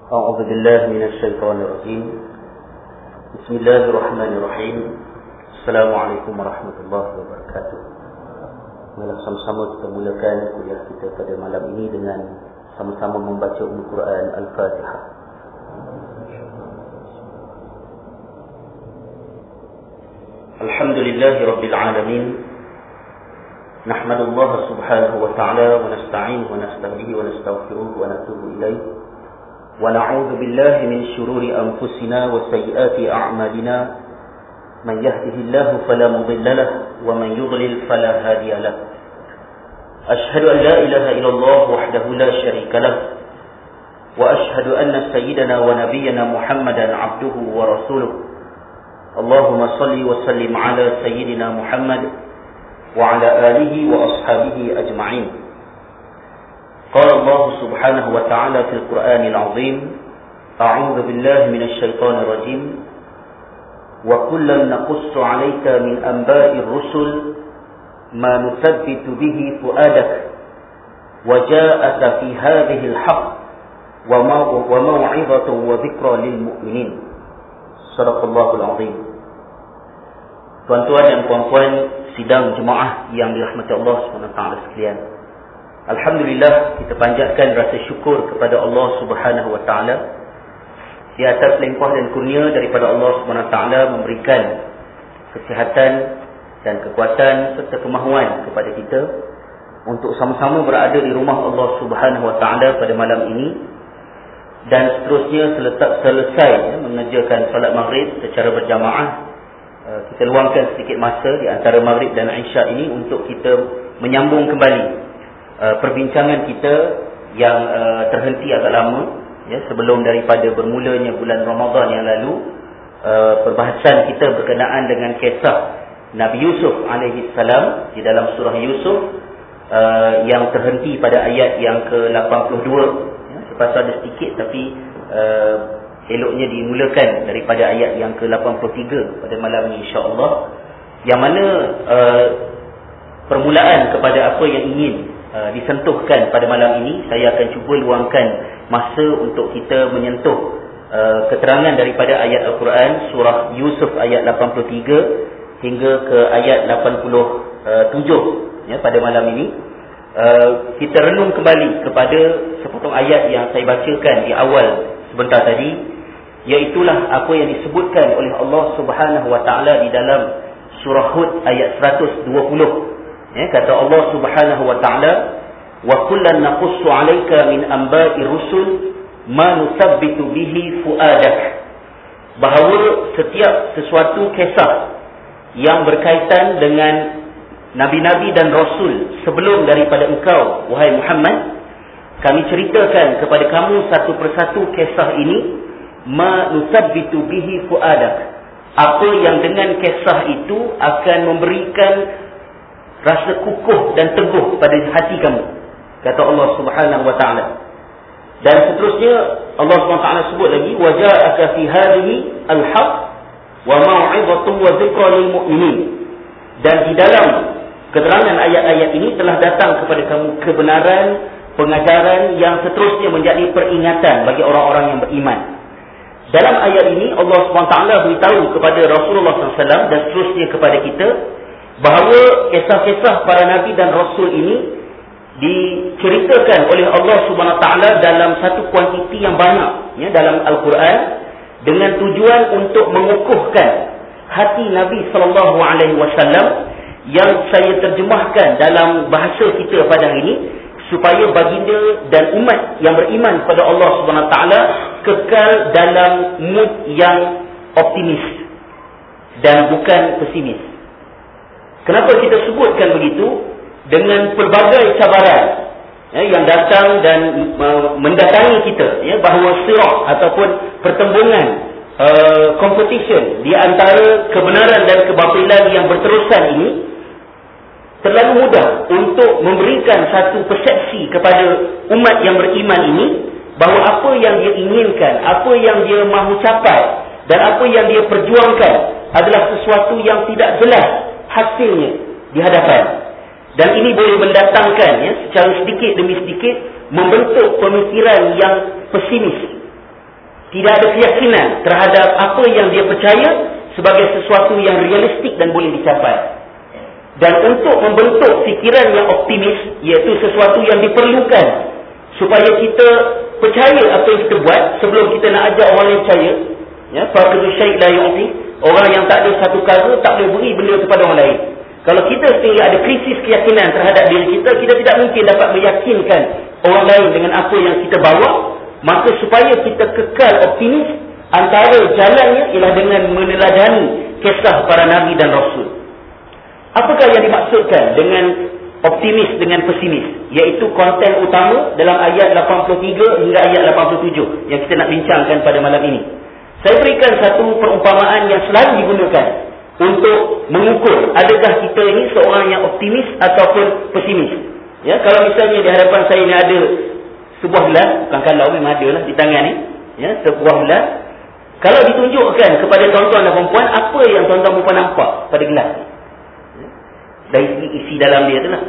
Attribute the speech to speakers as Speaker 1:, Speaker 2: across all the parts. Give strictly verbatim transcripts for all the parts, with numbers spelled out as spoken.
Speaker 1: أعوذ بالله من الشيطان الرجيم. بسم الله الرحمن الرحيم. السلام عليكم ورحمة الله وبركاته. Marilah sama-sama kita mulakan kuliah kita pada malam ini dengan sama-sama membaca Ummul Quran Al-Fatihah. Alhamdulillahi Rabbil Alamin. Nahmadullah subhanahu wa ta'ala wa nasta'inuhu wa nasta'bihi wa nastaghfiruhu wa natubu ilayh. Wa na'udzu billahi min shururi anfusina wa sayyiati a'malina. Man yahdihillahu fala mudilla lahu wa man yudlil fala hadiya lahu. Ashhadu an la ilaha illallah wahdahu la syarika lahu wa ashhadu anna sayyidana wa nabiyyana Muhammadan 'abduhu wa rasuluhu. Allahumma salli wa sallim ala sayyidina Muhammad وعلى آله وأصحابه أجمعين. قال الله سبحانه وتعالى في القرآن العظيم: أعوذ بالله من الشيطان الرجيم. وكلا نقص عليك من أنباء الرسل ما نثبت به فؤادك وجاءك في هذه الحق وموعظة وذكرى للمؤمنين. صدق الله العظيم. Tuan-tuan dan puan-puan sidang jemaah yang dirahmati Allah subhanahu wa taala sekalian. Alhamdulillah, kita panjatkan rasa syukur kepada Allah Subhanahu wa taala di atas limpah dan kurnia daripada Allah Subhanahu wa taala memberikan kesihatan dan kekuatan serta kemahuan kepada kita untuk sama-sama berada di rumah Allah Subhanahu wa taala pada malam ini dan seterusnya selesai mengerjakan solat maghrib secara berjamaah. Kita luangkan sedikit masa di antara maghrib dan isyak ini untuk kita menyambung kembali uh, perbincangan kita yang uh, terhenti agak lama ya, sebelum daripada bermulanya bulan Ramadan yang lalu. Uh, perbahasan kita berkenaan dengan kisah Nabi Yusuf alaihi salam di dalam surah Yusuf uh, yang terhenti pada ayat yang ke lapan puluh dua ya, sepatutnya ada sedikit tapi uh, eloknya dimulakan daripada ayat yang ke lapan puluh tiga pada malam ini insya-Allah, yang mana uh, permulaan kepada apa yang ingin uh, disentuhkan pada malam ini. Saya akan cuba luangkan masa untuk kita menyentuh uh, keterangan daripada ayat Al-Quran surah Yusuf ayat lapan puluh tiga hingga ke ayat lapan puluh tujuh ya, pada malam ini. Uh, kita renung kembali kepada sepotong ayat yang saya bacakan di awal sebentar tadi, iaitulah apa yang disebutkan oleh Allah Subhanahu wa taala di dalam surah Hud ayat seratus dua puluh. Ya, kata Allah Subhanahu wa taala, "Wa kullan naqussu 'alaika min anba'ir rusul ma nusabbitu bihi fu'adak." Bahawa setiap sesuatu kisah yang berkaitan dengan nabi-nabi dan rasul sebelum daripada engkau wahai Muhammad, kami ceritakan kepada kamu satu persatu kisah ini. Ma nusabbitu bihi fuadak, apa yang dengan kisah itu akan memberikan rasa kukuh dan teguh pada hati kamu, kata Allah Subhanahu wa taala. Dan seterusnya Allah Subhanahu wa taala sebut lagi, wa ja'aka fi hadhihi al-haq wa mau'izatun wa dzikra lil mu'minin. Dan di dalam keterangan ayat-ayat ini telah datang kepada kamu kebenaran, pengajaran yang seterusnya menjadi peringatan bagi orang-orang yang beriman. Dalam ayat ini Allah subhanahu wa taala beritahu kepada Rasulullah sallallahu alaihi wasallam dan seterusnya kepada kita bahawa kisah-kisah para nabi dan rasul ini diceritakan oleh Allah subhanahu wa taala dalam satu kuantiti yang banyak ya, dalam Al-Quran, dengan tujuan untuk mengukuhkan hati Nabi sallallahu alaihi wasallam yang saya terjemahkan dalam bahasa kita pada hari ini, supaya baginda dan umat yang beriman kepada Allah Subhanahu wa taala kekal dalam mood yang optimis dan bukan pesimis. Kenapa kita sebutkan begitu? Dengan pelbagai cabaran ya, yang datang dan uh, mendatangi kita ya, bahawa sirah ataupun pertembungan uh, competition di antara kebenaran dan kebatilan yang berterusan ini terlalu mudah untuk memberikan satu persepsi kepada umat yang beriman ini bahawa apa yang dia inginkan, apa yang dia mahu capai dan apa yang dia perjuangkan adalah sesuatu yang tidak jelas hasilnya di hadapan. Dan ini boleh mendatangkan ya, secara sedikit demi sedikit membentuk pemikiran yang pesimis tidak ada keyakinan terhadap apa yang dia percaya sebagai sesuatu yang realistik dan boleh dicapai. Dan untuk membentuk fikiran yang optimis, iaitu sesuatu yang diperlukan supaya kita percaya apa yang kita buat sebelum kita nak ajak orang lain percaya. Ya, faqdu syai' la yu'ti. Orang yang tak ada satu perkara tak boleh beri benda kepada orang lain. Kalau kita sendiri ada krisis keyakinan terhadap diri kita, kita tidak mungkin dapat meyakinkan orang lain dengan apa yang kita bawa. Maka supaya kita kekal optimis, antara jalannya ialah dengan meneladani kisah para nabi dan rasul. Apakah yang dimaksudkan dengan optimis dengan pesimis? Iaitu konten utama dalam ayat lapan puluh tiga hingga ayat lapan puluh tujuh yang kita nak bincangkan pada malam ini. Saya berikan satu perumpamaan yang selalu digunakan untuk mengukur adakah kita ini seorang yang optimis ataupun pesimis. Ya, kalau misalnya di hadapan saya ni ada sebuah gelas, bukan kalau memang ada lah di tangan ni, ya, sebuah gelas. Kalau ditunjukkan kepada tuan-tuan dan perempuan, apa yang tuan-tuan perempuan nampak pada gelas ni? Dari segi isi dalam dia tu lah.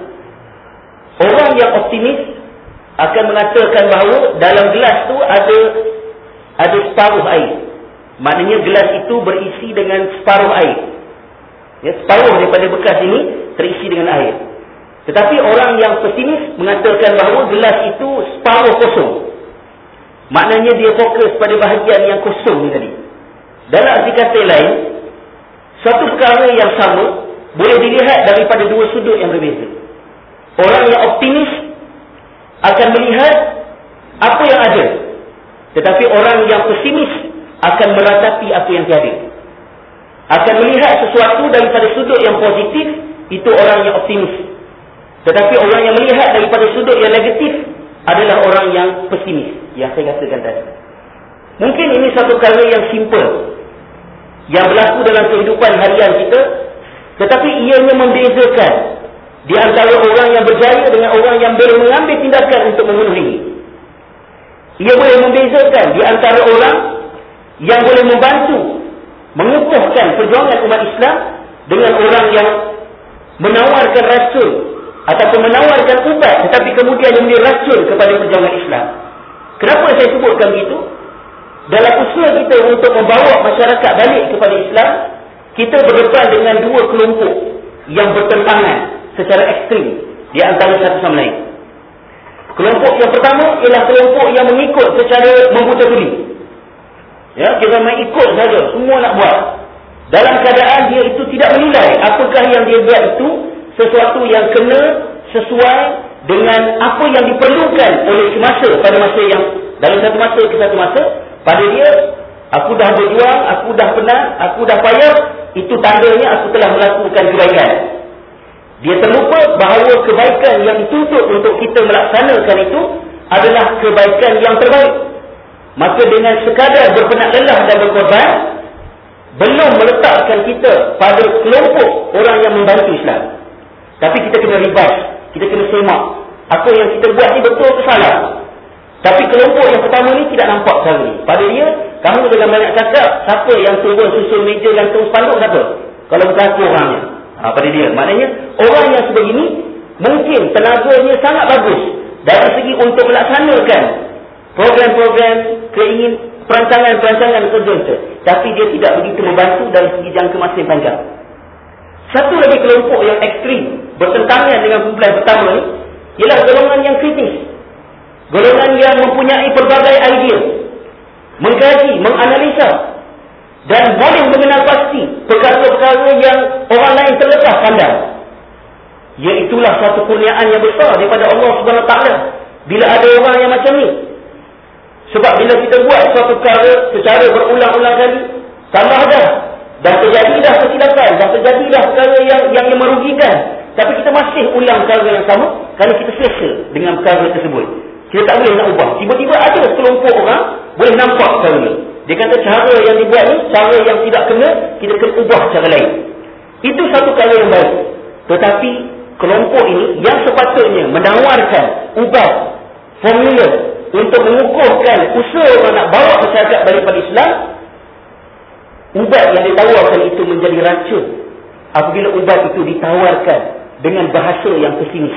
Speaker 1: Orang yang optimis akan mengatakan bahawa dalam gelas tu ada ada separuh air. Maknanya gelas itu berisi dengan separuh air. Ya, separuh daripada bekas ini terisi dengan air. Tetapi orang yang pesimis mengatakan bahawa gelas itu separuh kosong. Maknanya dia fokus pada bahagian yang kosong ni tadi. Dalam arti kata lain, suatu perkara yang sama boleh dilihat daripada dua sudut yang berbeza. Orang yang optimis akan melihat apa yang ada. Tetapi orang yang pesimis akan meratapi apa yang tiada. Akan melihat sesuatu daripada sudut yang positif, itu orang yang optimis. Tetapi orang yang melihat daripada sudut yang negatif adalah orang yang pesimis, yang saya katakan tadi. Mungkin ini satu perkara yang simple yang berlaku dalam kehidupan harian kita, tetapi ianya membezakan di antara orang yang berjaya dengan orang yang boleh mengambil tindakan untuk memenuhi. Ia boleh membezakan di antara orang yang boleh membantu mengukuhkan perjuangan umat Islam dengan orang yang menawarkan racun ataupun menawarkan ubat, tetapi kemudian dia memberi racun kepada perjuangan Islam. Kenapa saya sebutkan begitu? Dalam usaha kita untuk membawa masyarakat balik kepada Islam, kita berdepan dengan dua kelompok yang bertentangan secara ekstrim di antara satu sama lain. Kelompok yang pertama ialah kelompok yang mengikut secara membuta tuli. Ya, kita mengikut saja, semua nak buat. Dalam keadaan dia itu tidak menilai apakah yang dia buat itu sesuatu yang kena sesuai dengan apa yang diperlukan oleh semasa pada masa yang dalam satu masa ke satu masa. Pada dia, aku dah berjuang, aku dah penat, aku dah payah, itu tandanya aku telah melakukan kebaikan. Dia terlupa bahawa kebaikan yang dituntut untuk kita melaksanakan itu adalah kebaikan yang terbaik. Maka dengan sekadar berpenat lelah dan berkorban, belum meletakkan kita pada kelompok orang yang membantu Islam. Tapi kita kena ribas, kita kena semak apa yang kita buat ni betul ke salah. Tapi kelompok yang pertama ni tidak nampak cara ni. Pada dia, kamu dengan banyak cakap, siapa yang turun susun meja dan turun spanduk, siapa? Kalau bukan aku orangnya. Ha, pada dia, maknanya orang yang sebegini mungkin tenaganya sangat bagus dari segi untuk melaksanakan program-program keingin perancangan-perancangan kerja itu, tapi dia tidak begitu membantu dari segi jangka masa yang panjang. Satu lagi kelompok yang ekstrim bertentangan dengan kumpulan pertama ni ialah golongan yang kritis, golongan yang mempunyai pelbagai idea, mengkaji, menganalisa dan boleh mengenal pasti perkara-perkara yang orang lain terlepas pandang. Iaitulah satu kurniaan yang besar daripada Allah Subhanahu Wa Taala bila ada orang yang macam ni. Sebab bila kita buat suatu perkara secara berulang-ulang kali, tambah dah, dah terjadi dah kesilapan, dah terjadi dah perkara yang, yang yang merugikan, tapi kita masih ulang perkara yang sama kerana kita selesa dengan perkara tersebut. Kita tak boleh nak ubah. Tiba-tiba ada sekelompok orang boleh nampak perkara ni. Dia kata cara yang dibuat ni, cara yang tidak kena, kita kena ubah cara lain. Itu satu perkara yang baik. Tetapi kelompok ini yang sepatutnya menawarkan ubat, formula untuk mengukuhkan usaha orang nak bawa masyarakat balik pada Islam, ubat yang ditawarkan itu menjadi racun apabila ubat itu ditawarkan dengan bahasa yang pesimis.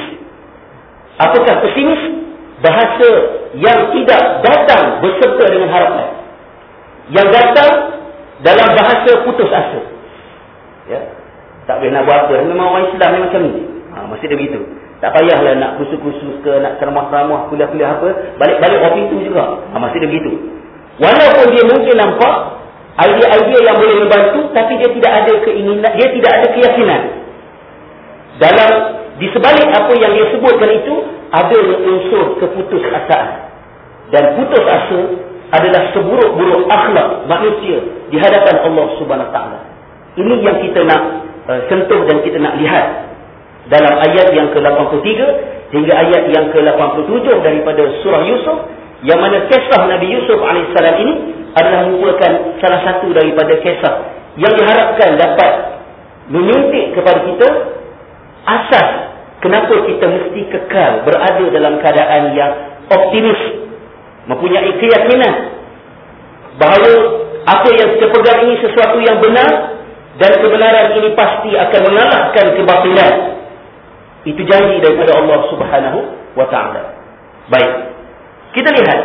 Speaker 1: Apakah pesimis? Bahasa yang tidak datang berserta dengan harapan. yang datang dalam bahasa putus asa. Ya. Tak boleh nak buat apa. Memang orang Islam ni macam ni. Ha, mesti dia begitu. Tak payahlah nak kursus-kursus ke, nak ceramah-ceramah, kuliah-kuliah apa, balik-balik orang pintu juga. Ha, mesti dia begitu. Walaupun dia mungkin nampak idea-idea yang boleh membantu, tapi dia tidak ada keinginan, dia tidak ada keyakinan. Dalam di sebalik apa yang dia sebutkan itu, ada unsur keputusasaan. Dan putus asa adalah seburuk-buruk akhlak manusia di hadapan Allah Subhanahu Wa Taala. Ini yang kita nak uh, sentuh dan kita nak lihat dalam ayat yang ke lapan puluh tiga hingga ayat yang ke lapan puluh tujuh daripada surah Yusuf, yang mana kisah Nabi Yusuf alaihissalam ini adalah merupakan salah satu daripada kisah yang diharapkan dapat menyuntik kepada kita asas kenapa kita mesti kekal berada dalam keadaan yang optimis, mempunyai keyakinan bahawa apa yang kita pegang ini sesuatu yang benar dan kebenaran ini pasti akan mengalahkan kebatilan. Itu janji daripada Allah Subhanahu Wa Taala. Baik, kita lihat.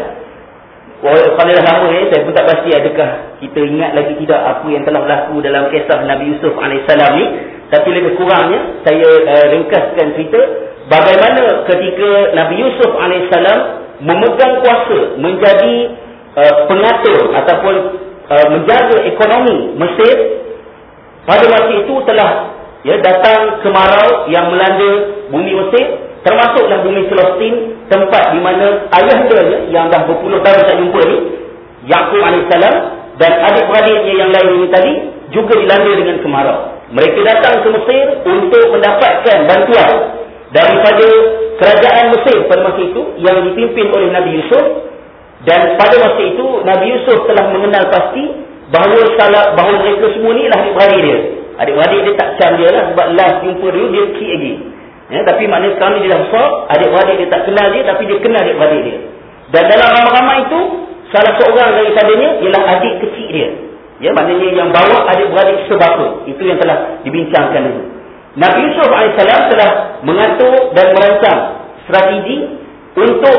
Speaker 1: Kalau dah lama eh, saya pun tak pasti adakah kita ingat lagi tidak apa yang telah berlaku dalam kisah Nabi Yusuf alaihissalam ni. Tapi lebih kurangnya saya uh, ringkaskan cerita bagaimana ketika Nabi Yusuf alaihissalam memegang kuasa menjadi uh, pengatur ataupun uh, menjaga ekonomi Mesir. Pada masa itu telah ya, datang kemarau yang melanda bumi Mesir, termasuklah bumi Palestin, tempat di mana ayahandanya yang dah berpuluh tahun tak jumpa ni, Yaqub alaihissalam, dan adik-beradiknya yang lain ini tadi juga dilanda dengan kemarau. Mereka datang ke Mesir untuk mendapatkan bantuan daripada kerajaan Mesir pada masa itu yang dipimpin oleh Nabi Yusuf. Dan pada masa itu Nabi Yusuf telah mengenal pasti bahawa salah bahawa mereka semua ni lah adik-beradik dia. Adik-beradik dia tak cam dia lah, sebab last jumpa dulu dia kecil lagi. Ya, tapi maknanya sekarang dia dah besar, adik-beradik dia tak kenal dia, tapi dia kenal adik-beradik dia. Dan dalam ramai-ramai itu, salah seorang daripadanya ialah adik kecil dia. Ya, maknanya yang bawa adik-beradik sebapa. Itu yang telah dibincangkan dulu. Nabi Yusuf alaihissalam telah mengatur dan merancang strategi untuk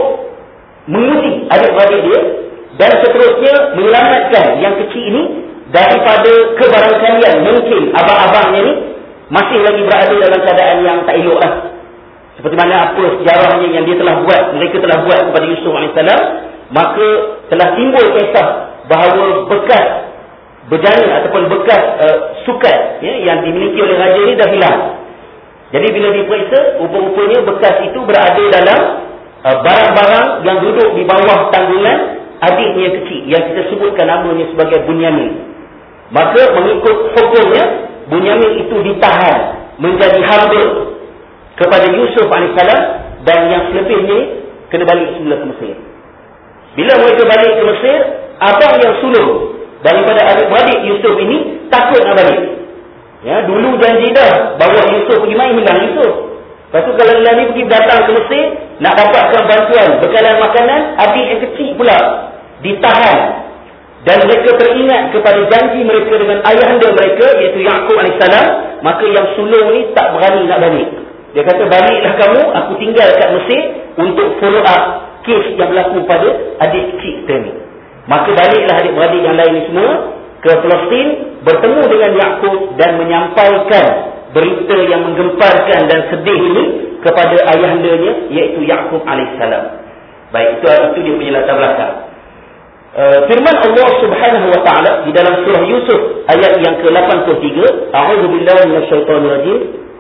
Speaker 1: menguji adik-beradik dia dan seterusnya menyelamatkan yang kecil ini daripada kebarangkalian mungkin abang-abangnya ni masih lagi berada dalam keadaan yang tak elok lah. Seperti mana apa sejarahnya yang dia telah buat, mereka telah buat kepada Yusuf alaihissalam, maka telah timbul kisah bahawa bekas berjana ataupun bekas uh, sukat ya, yang dimiliki oleh raja ni dah hilang. Jadi bila diperiksa, rupa-rupanya bekas itu berada dalam uh, barang-barang yang duduk di bawah tanggungan adiknya yang kecil yang kita sebutkan namanya sebagai Bunyamin. Maka mengikut hukumnya Bunyamin itu ditahan menjadi hamba kepada Yusuf alaihissalam, dan yang selebihnya kena balik semula ke Mesir. Bila mereka balik ke Mesir, abang yang sulung daripada adik-beradik Yusuf ini takut nak balik. Ya, dulu janji dah bawa Yusuf pergi main, hilang Yusuf. Lepas tu kalau dia ni pergi datang ke Mesir nak dapatkan bantuan bekalan makanan, adik yang kecil pula ditahan. Dan mereka teringat kepada janji mereka dengan ayahanda mereka, iaitu Yaqub alaihissalam. Maka yang sulung ni tak berani nak balik. Dia kata, baliklah kamu, aku tinggal kat Mesir untuk follow up kes yang berlaku pada adik kecil kita ni. Maka baliklah adik-beradik yang lain ni semua ke Palestin, bertemu dengan Yaqub dan menyampaikan berita yang menggemparkan dan sedih ini kepada ayahandanya, iaitu Yaqub alaihissalam. Baik, itu, itu dia punya latar belakang. Uh, firman Allah Subhanahu Wa Taala di dalam surah Yusuf ayat yang ke lapan puluh tiga, A'udzubillahi minasyaitonir rajim.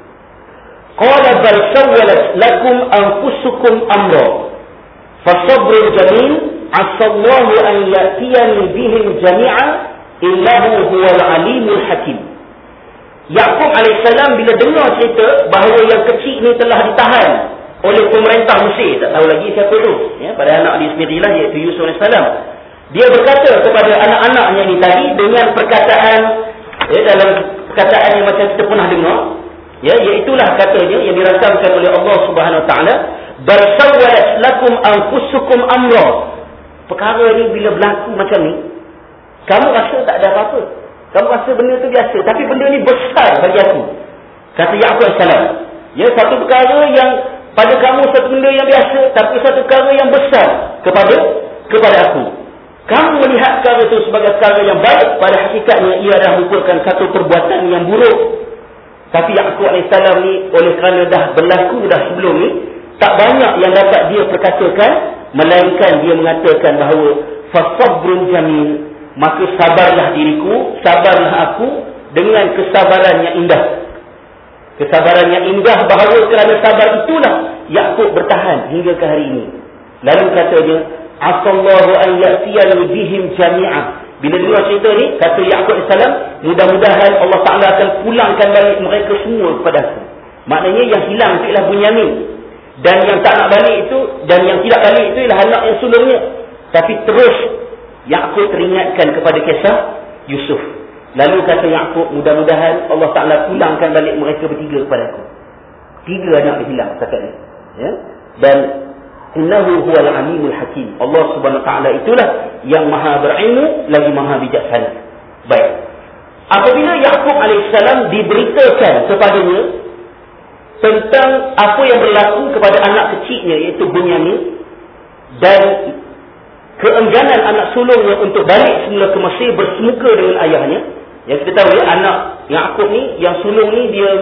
Speaker 1: Qala bal sawwalat lakum anfusukum amra fasabrun jamil 'asallahu an ya'tiyani bihim jami'a innahu huwal alimul hakim. Yaqub alaihissalam bila dengar cerita bahawa yang kecil ni telah ditahan oleh pemerintah Mesir, tak tahu lagi siapa tu, ya, pada anak dia sendirilah, iaitu Yusuf alaihissalam. Dia berkata kepada anak-anaknya ni tadi dengan perkataan, ya, dalam perkataan yang macam kita pernah dengar, ya, iaitulah katanya yang dirasamkan oleh Allah Subhanahu Wa Taala, bal sawwalat lakum anfusukum amra. Perkara ni bila berlaku macam ni, kamu rasa tak ada apa-apa, kamu rasa benda tu biasa, tapi benda ni besar bagi aku, kata Yaqub alaihissalam. Ya, satu perkara yang pada kamu satu benda yang biasa, tapi satu perkara yang besar kepada kepada aku. Kamu melihat perkara itu sebagai perkara yang baik, pada hakikatnya ia adalah merupakan satu perbuatan yang buruk. Tapi Yaqub alaihissalam ni, oleh kerana dah berlaku dah sebelum ni, tak banyak yang dapat dia perkatakan, melainkan dia mengatakan bahawa fasabrun jamil, maka sabarlah diriku, sabarlah aku dengan kesabaran yang indah. Kesabaran yang indah, bahawa kerana sabar itulah Yaqub bertahan hingga ke hari ini. Lalu katanya, asallahu an ya'tiyani bihim jami'ah. Bila dia cerita ni, kata Yaqub alaihissalam, mudah-mudahan Allah Ta'ala akan pulangkan balik mereka semua kepada aku. Maknanya yang hilang itu ialah Bunyamin. Dan yang tak nak balik itu, dan yang tidak balik itu ialah anak yang sulungnya. Tapi terus Yaqub teringatkan kepada kisah Yusuf. Lalu kata Yaqub, mudah-mudahan Allah Ta'ala pulangkan balik mereka bertiga kepada aku. Tiga anak yang hilang setakat ni. Ya? Dan innahu huwal alimul hakim. Allah Subhanahu wa taala itulah yang maha berilmu lagi maha bijaksana. Baik. Apabila Yaqub alaihissalam diberitakan kepadanya tentang apa yang berlaku kepada anak kecilnya, iaitu Bunyamin, dan keengganan anak sulungnya untuk balik semula ke Mesir bersemuka dengan ayahnya. Yang kita tahu ya, anak Yaqub ni, yang sulung ni, dia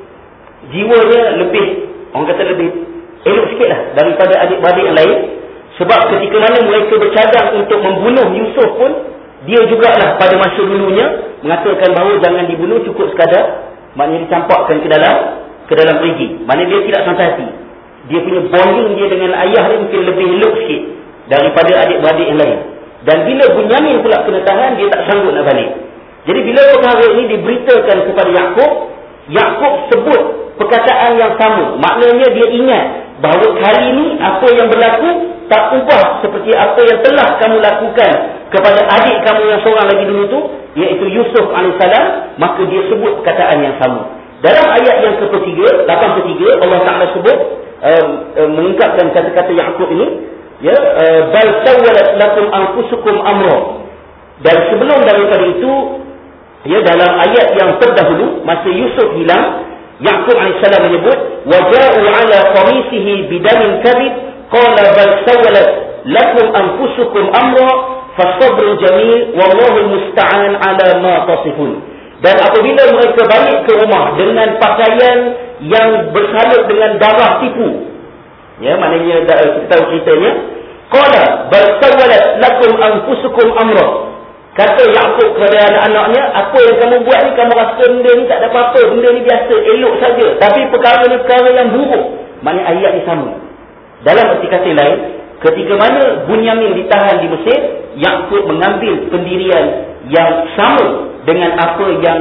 Speaker 1: jiwanya lebih, orang kata lebih elok sikit lah daripada adik-beradik yang lain. Sebab ketika mana mereka bercadang untuk membunuh Yusuf pun, dia jugalah pada masa dulunya mengatakan bahawa jangan dibunuh, cukup sekadar, maknanya dicampakkan ke dalam ke dalam perigi. Maknanya dia tidak sampai hati. Dia punya bonding dia dengan ayah dia mungkin lebih elok sikit daripada adik-beradik yang lain. Dan bila Bunyamin pula kena tahan, dia tak sanggup nak balik. Jadi bila perkara ini diberitakan kepada Yaqub, Yaqub sebut perkataan yang sama. Maknanya dia ingat bahawa kali ini apa yang berlaku tak ubah seperti apa yang telah kamu lakukan kepada adik kamu yang seorang lagi dulu tu, iaitu Yusuf alaihissalam. Maka dia sebut perkataan yang sama. Dalam ayat yang ke lapan puluh tiga, Allah Ta'ala sebut uh, uh, mengungkapkan kata-kata Yaqub ini, ya, uh, bal sawwalat lakum anfusukum amra. Dan sebelum daripada itu, ya, dalam ayat yang terdahulu masa Yusuf hilang, Yaqub alaihissalam menyebut waja'u ala qamisihi bidamin kadhib qala bal sawwalat lakum anfusukum amra fasabrun jamil wallahu musta'an ala ma tasifun. Dan apabila mereka balik ke rumah dengan pakaian yang bersalut dengan darah tipu, ya, maknanya kita tahu ceritanya, qala bal sawwalat lakum anfusukum amra. Kata Yaqub kepada anak-anaknya, apa yang kamu buat ni, kamu rasa benda ni tak ada apa-apa, benda ni biasa, elok saja. Tapi perkara ni perkara yang buruk. Maknanya ayat ni sama. Dalam arti kata lain, ketika mana Bunyamin ditahan di Mesir, Yaqub mengambil pendirian yang sama dengan apa yang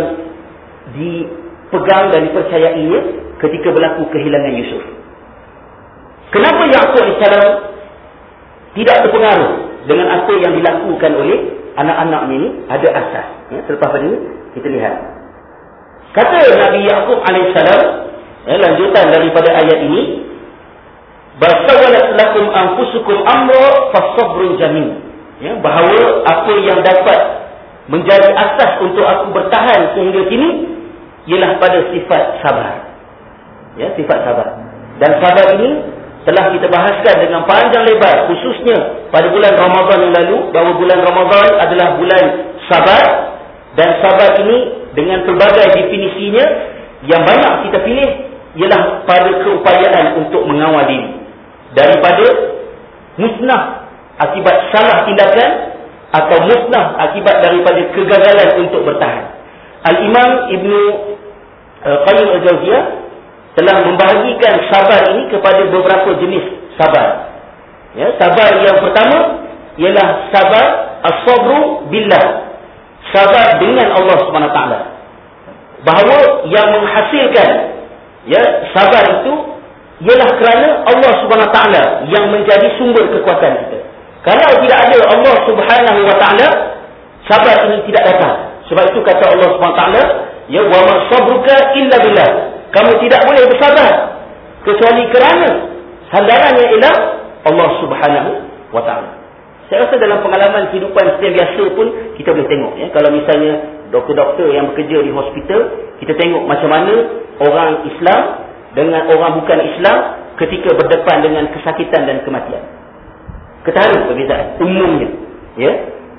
Speaker 1: dipegang dan dipercayainya ketika berlaku kehilangan Yusuf. Kenapa Yaqub alaihissalam tidak terpengaruh dengan apa yang dilakukan oleh anak-anak ini? Ada asas. Ya, selepas ini kita lihat. Kata Nabi Yaqub alaihissalam, ya, lanjutan daripada ayat ini, basawalat lakum anfusukum amra fasabrun jamil. Ya, bahawa apa yang dapat menjadi asas untuk aku bertahan sehingga kini ialah pada sifat sabar. Ya, sifat sabar. Dan sabar ini telah kita bahaskan dengan panjang lebar, khususnya pada bulan Ramadan yang lalu, bahawa bulan Ramadan adalah bulan sabar. Dan sabar ini dengan pelbagai definisinya, yang banyak kita pilih ialah pada keupayaan untuk mengawal diri daripada musnah akibat salah tindakan, atau musnah akibat daripada kegagalan untuk bertahan. Al-Imam Ibnu Qayyim Al-Jauziyah telah membahagikan sabar ini kepada beberapa jenis sabar. Ya, sabar yang pertama ialah sabar as-sabru billah. Sabar dengan Allah Subhanahu Wa Taala. Bahawa yang menghasilkan, ya, sabar itu ialah kerana Allah Subhanahu Wa Taala yang menjadi sumber kekuatan kita. Kalau tidak ada Allah Subhanahu Wa Taala, sabar ini tidak datang. Sebab itu kata Allah Subhanahu Wa Taala, ya, wa ma sabruka illa billah. Kamu tidak boleh bersabar kecuali kerana sandarannya ialah Allah Subhanahu Wa Taala. Saya rasa dalam pengalaman kehidupan setiap biasa pun kita boleh tengok, ya, kalau misalnya doktor-doktor yang bekerja di hospital, kita tengok macam mana orang Islam dengan orang bukan Islam ketika berdepan dengan kesakitan dan kematian. Ketahuan perbezaan umumnya, ya.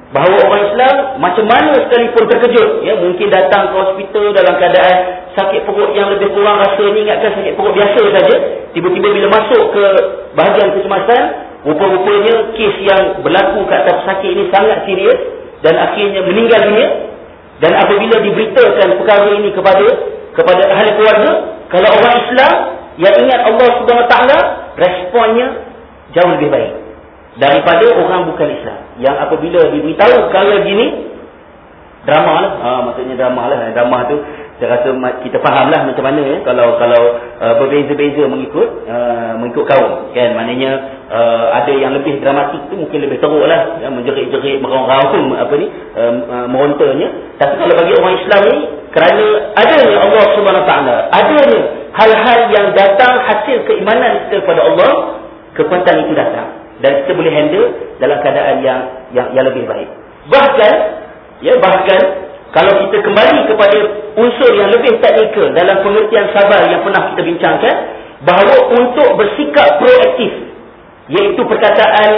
Speaker 1: Bahawa orang Islam macam mana sekalipun terkejut, ya, mungkin datang ke hospital dalam keadaan sakit perut yang lebih kurang rasanya ingatkan sakit perut biasa saja, tiba-tiba bila masuk ke bahagian kecemasan, rupa-rupanya kes yang berlaku ke atas sakit ini sangat serius dan akhirnya meninggal dunia. Dan apabila diberitakan perkara ini kepada kepada ahli keluarga, kalau orang Islam yang ingat Allah Subhanahu Wa Taala, responnya jauh lebih baik daripada orang bukan Islam yang apabila diberitahu perkara gini, drama lah. Ha, maksudnya drama lah. Drama tu saya rasa kita faham lah macam mana, ya, kalau kalau uh, berbeza-beza mengikut uh, mengikut kaum, kan. Maknanya uh, ada yang lebih dramatik tu mungkin lebih teruk lah, ya, menjerit-jerit, meraung-raung apa ni, uh, uh, merontanya. Tapi kalau bagi orang Islam ni, kerana adanya Allah Subhanahu Wa Taala, adanya hal-hal yang datang hasil keimanan kita kepada Allah, kekuatan itu datang dan kita boleh handle dalam keadaan yang yang, yang lebih baik. Bahkan, ya, bahkan kalau kita kembali kepada unsur yang lebih teknikal dalam pengertian sabar yang pernah kita bincangkan, bahawa untuk bersikap proaktif, iaitu perkataan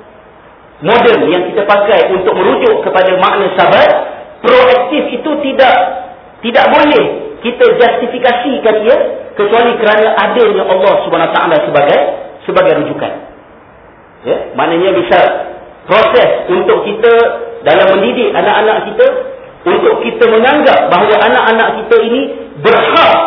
Speaker 1: moden yang kita pakai untuk merujuk kepada makna sabar, proaktif itu tidak tidak boleh kita justifikasikan ia kecuali kerana adanya Allah Subhanahu Wa Taala sebagai sebagai rujukan. Ya, maknanya bisa proses untuk kita dalam mendidik anak-anak kita, untuk kita menganggap bahawa anak-anak kita ini berhak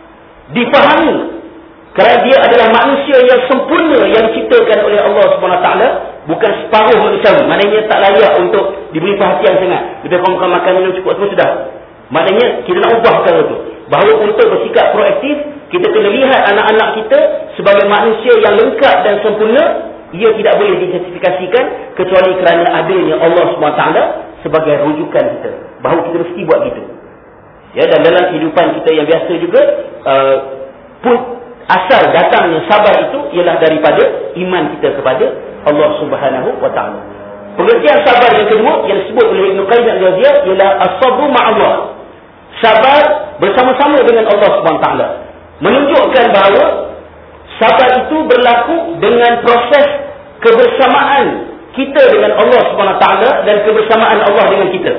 Speaker 1: difahami kerana dia adalah manusia yang sempurna yang diciptakan oleh Allah Subhanahu Wa Taala, bukan separuh manusia. Maknanya tak layak untuk diberi perhatian sangat. Lebih kurang makan minum cukup semua sudah. Maknanya kita nak ubah perkara itu. Bahawa untuk bersikap proaktif, kita kena lihat anak-anak kita sebagai manusia yang lengkap dan sempurna. Ia tidak boleh dijustifikasikan kecuali kerana adanya Allah Subhanahu Wa Taala sebagai rujukan kita, bahawa kita mesti buat gitu. Ya, dan dalam kehidupan kita yang biasa juga, uh, pun asal datangnya sabar itu ialah daripada iman kita kepada Allah Subhanahu Wa Taala. Pengertian sabar yang kedua yang disebut oleh Ibn Qayyim al-Jauziyah ialah as-sabru ma'allah. Sabar bersama-sama dengan Allah Subhanahu Wa Taala. Menunjukkan bahawa sabar itu berlaku dengan proses kebersamaan kita dengan Allah Subhanahu Wa Taala dan kebersamaan Allah dengan kita.